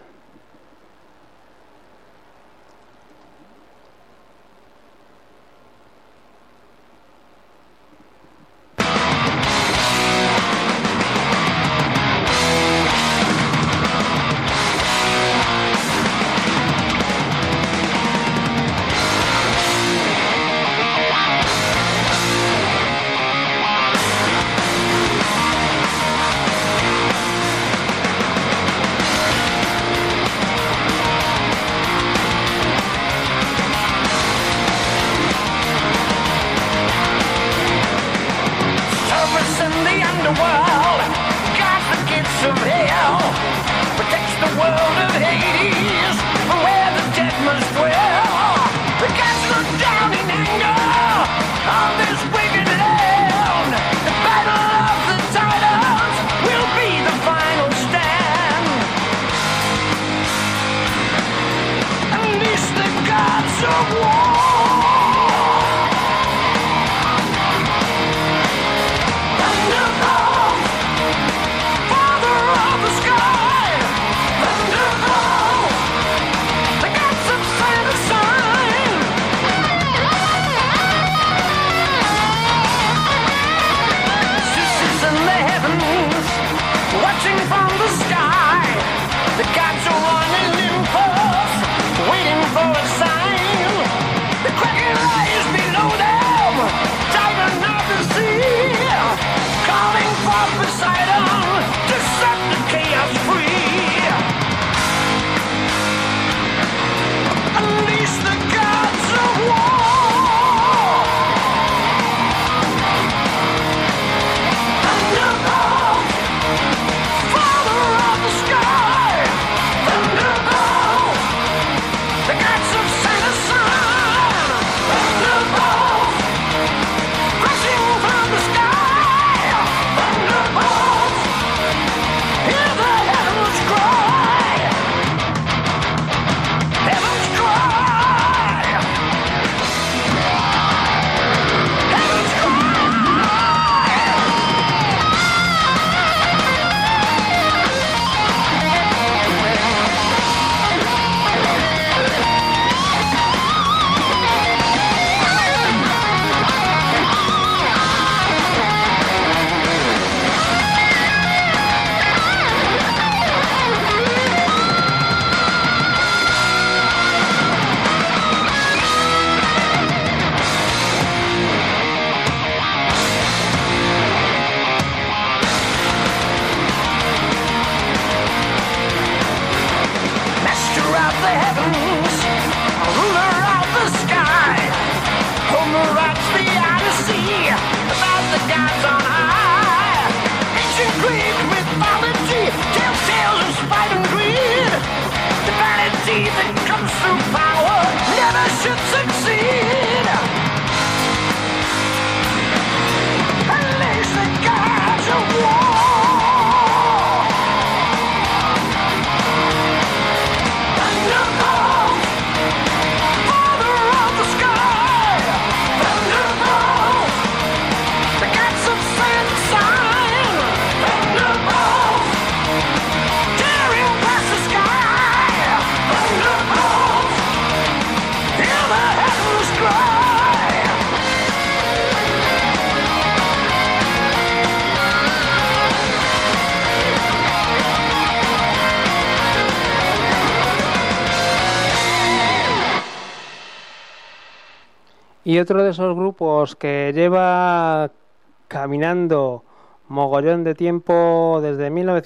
Speaker 8: Y otro de esos grupos que lleva caminando mogollón de tiempo, desde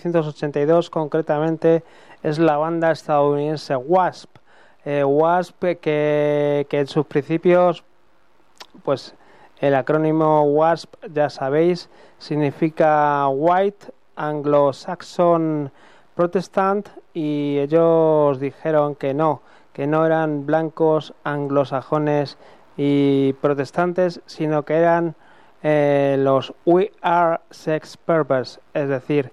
Speaker 8: 1982 concretamente, es la banda estadounidense Wasp. Wasp que en sus principios, pues el acrónimo Wasp, ya sabéis, significa White Anglo-Saxon Protestant, y ellos dijeron que no eran blancos anglosajones y protestantes, sino que eran los We Are Sex Perverts, es decir,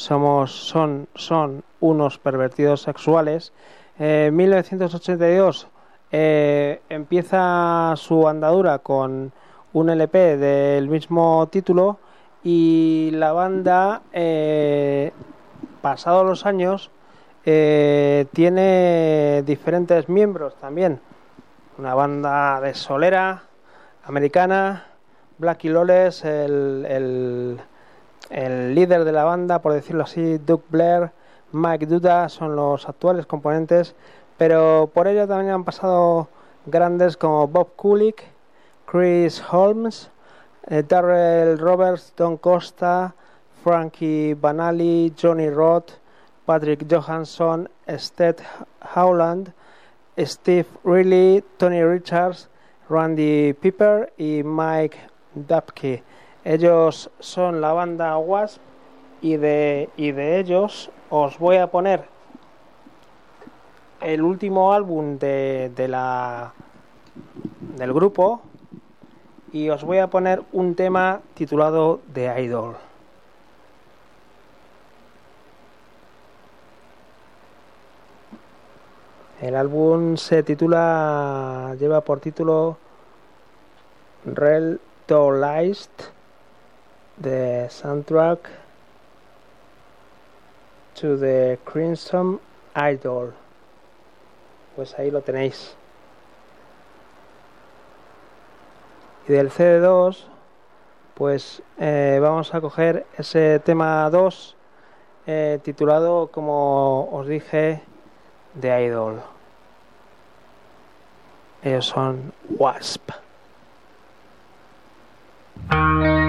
Speaker 8: son unos pervertidos sexuales. 1982 empieza su andadura con un LP del mismo título, y la banda, pasados los años, tiene diferentes miembros también. Una banda de solera americana. Blackie Lawless, el líder de la banda, por decirlo así, Doug Blair, Mike Duda son los actuales componentes, pero por ello también han pasado grandes como Bob Kulick, Chris Holmes, Darrell Roberts, Don Costa, Frankie Banali, Johnny Roth, Patrick Johansson, Seth Howland, Steve Riley, Tony Richards, Randy Piper y Mike Dapke. Ellos son la banda Wasp, y de ellos os voy a poner el último álbum del grupo, y os voy a poner un tema titulado The Idol. El álbum lleva por título Reltolized, the soundtrack to the Crimson Idol. Pues ahí lo tenéis. Y del CD2, pues vamos a coger ese tema 2, titulado, como os dije, The Idol. Ellos son Wasp.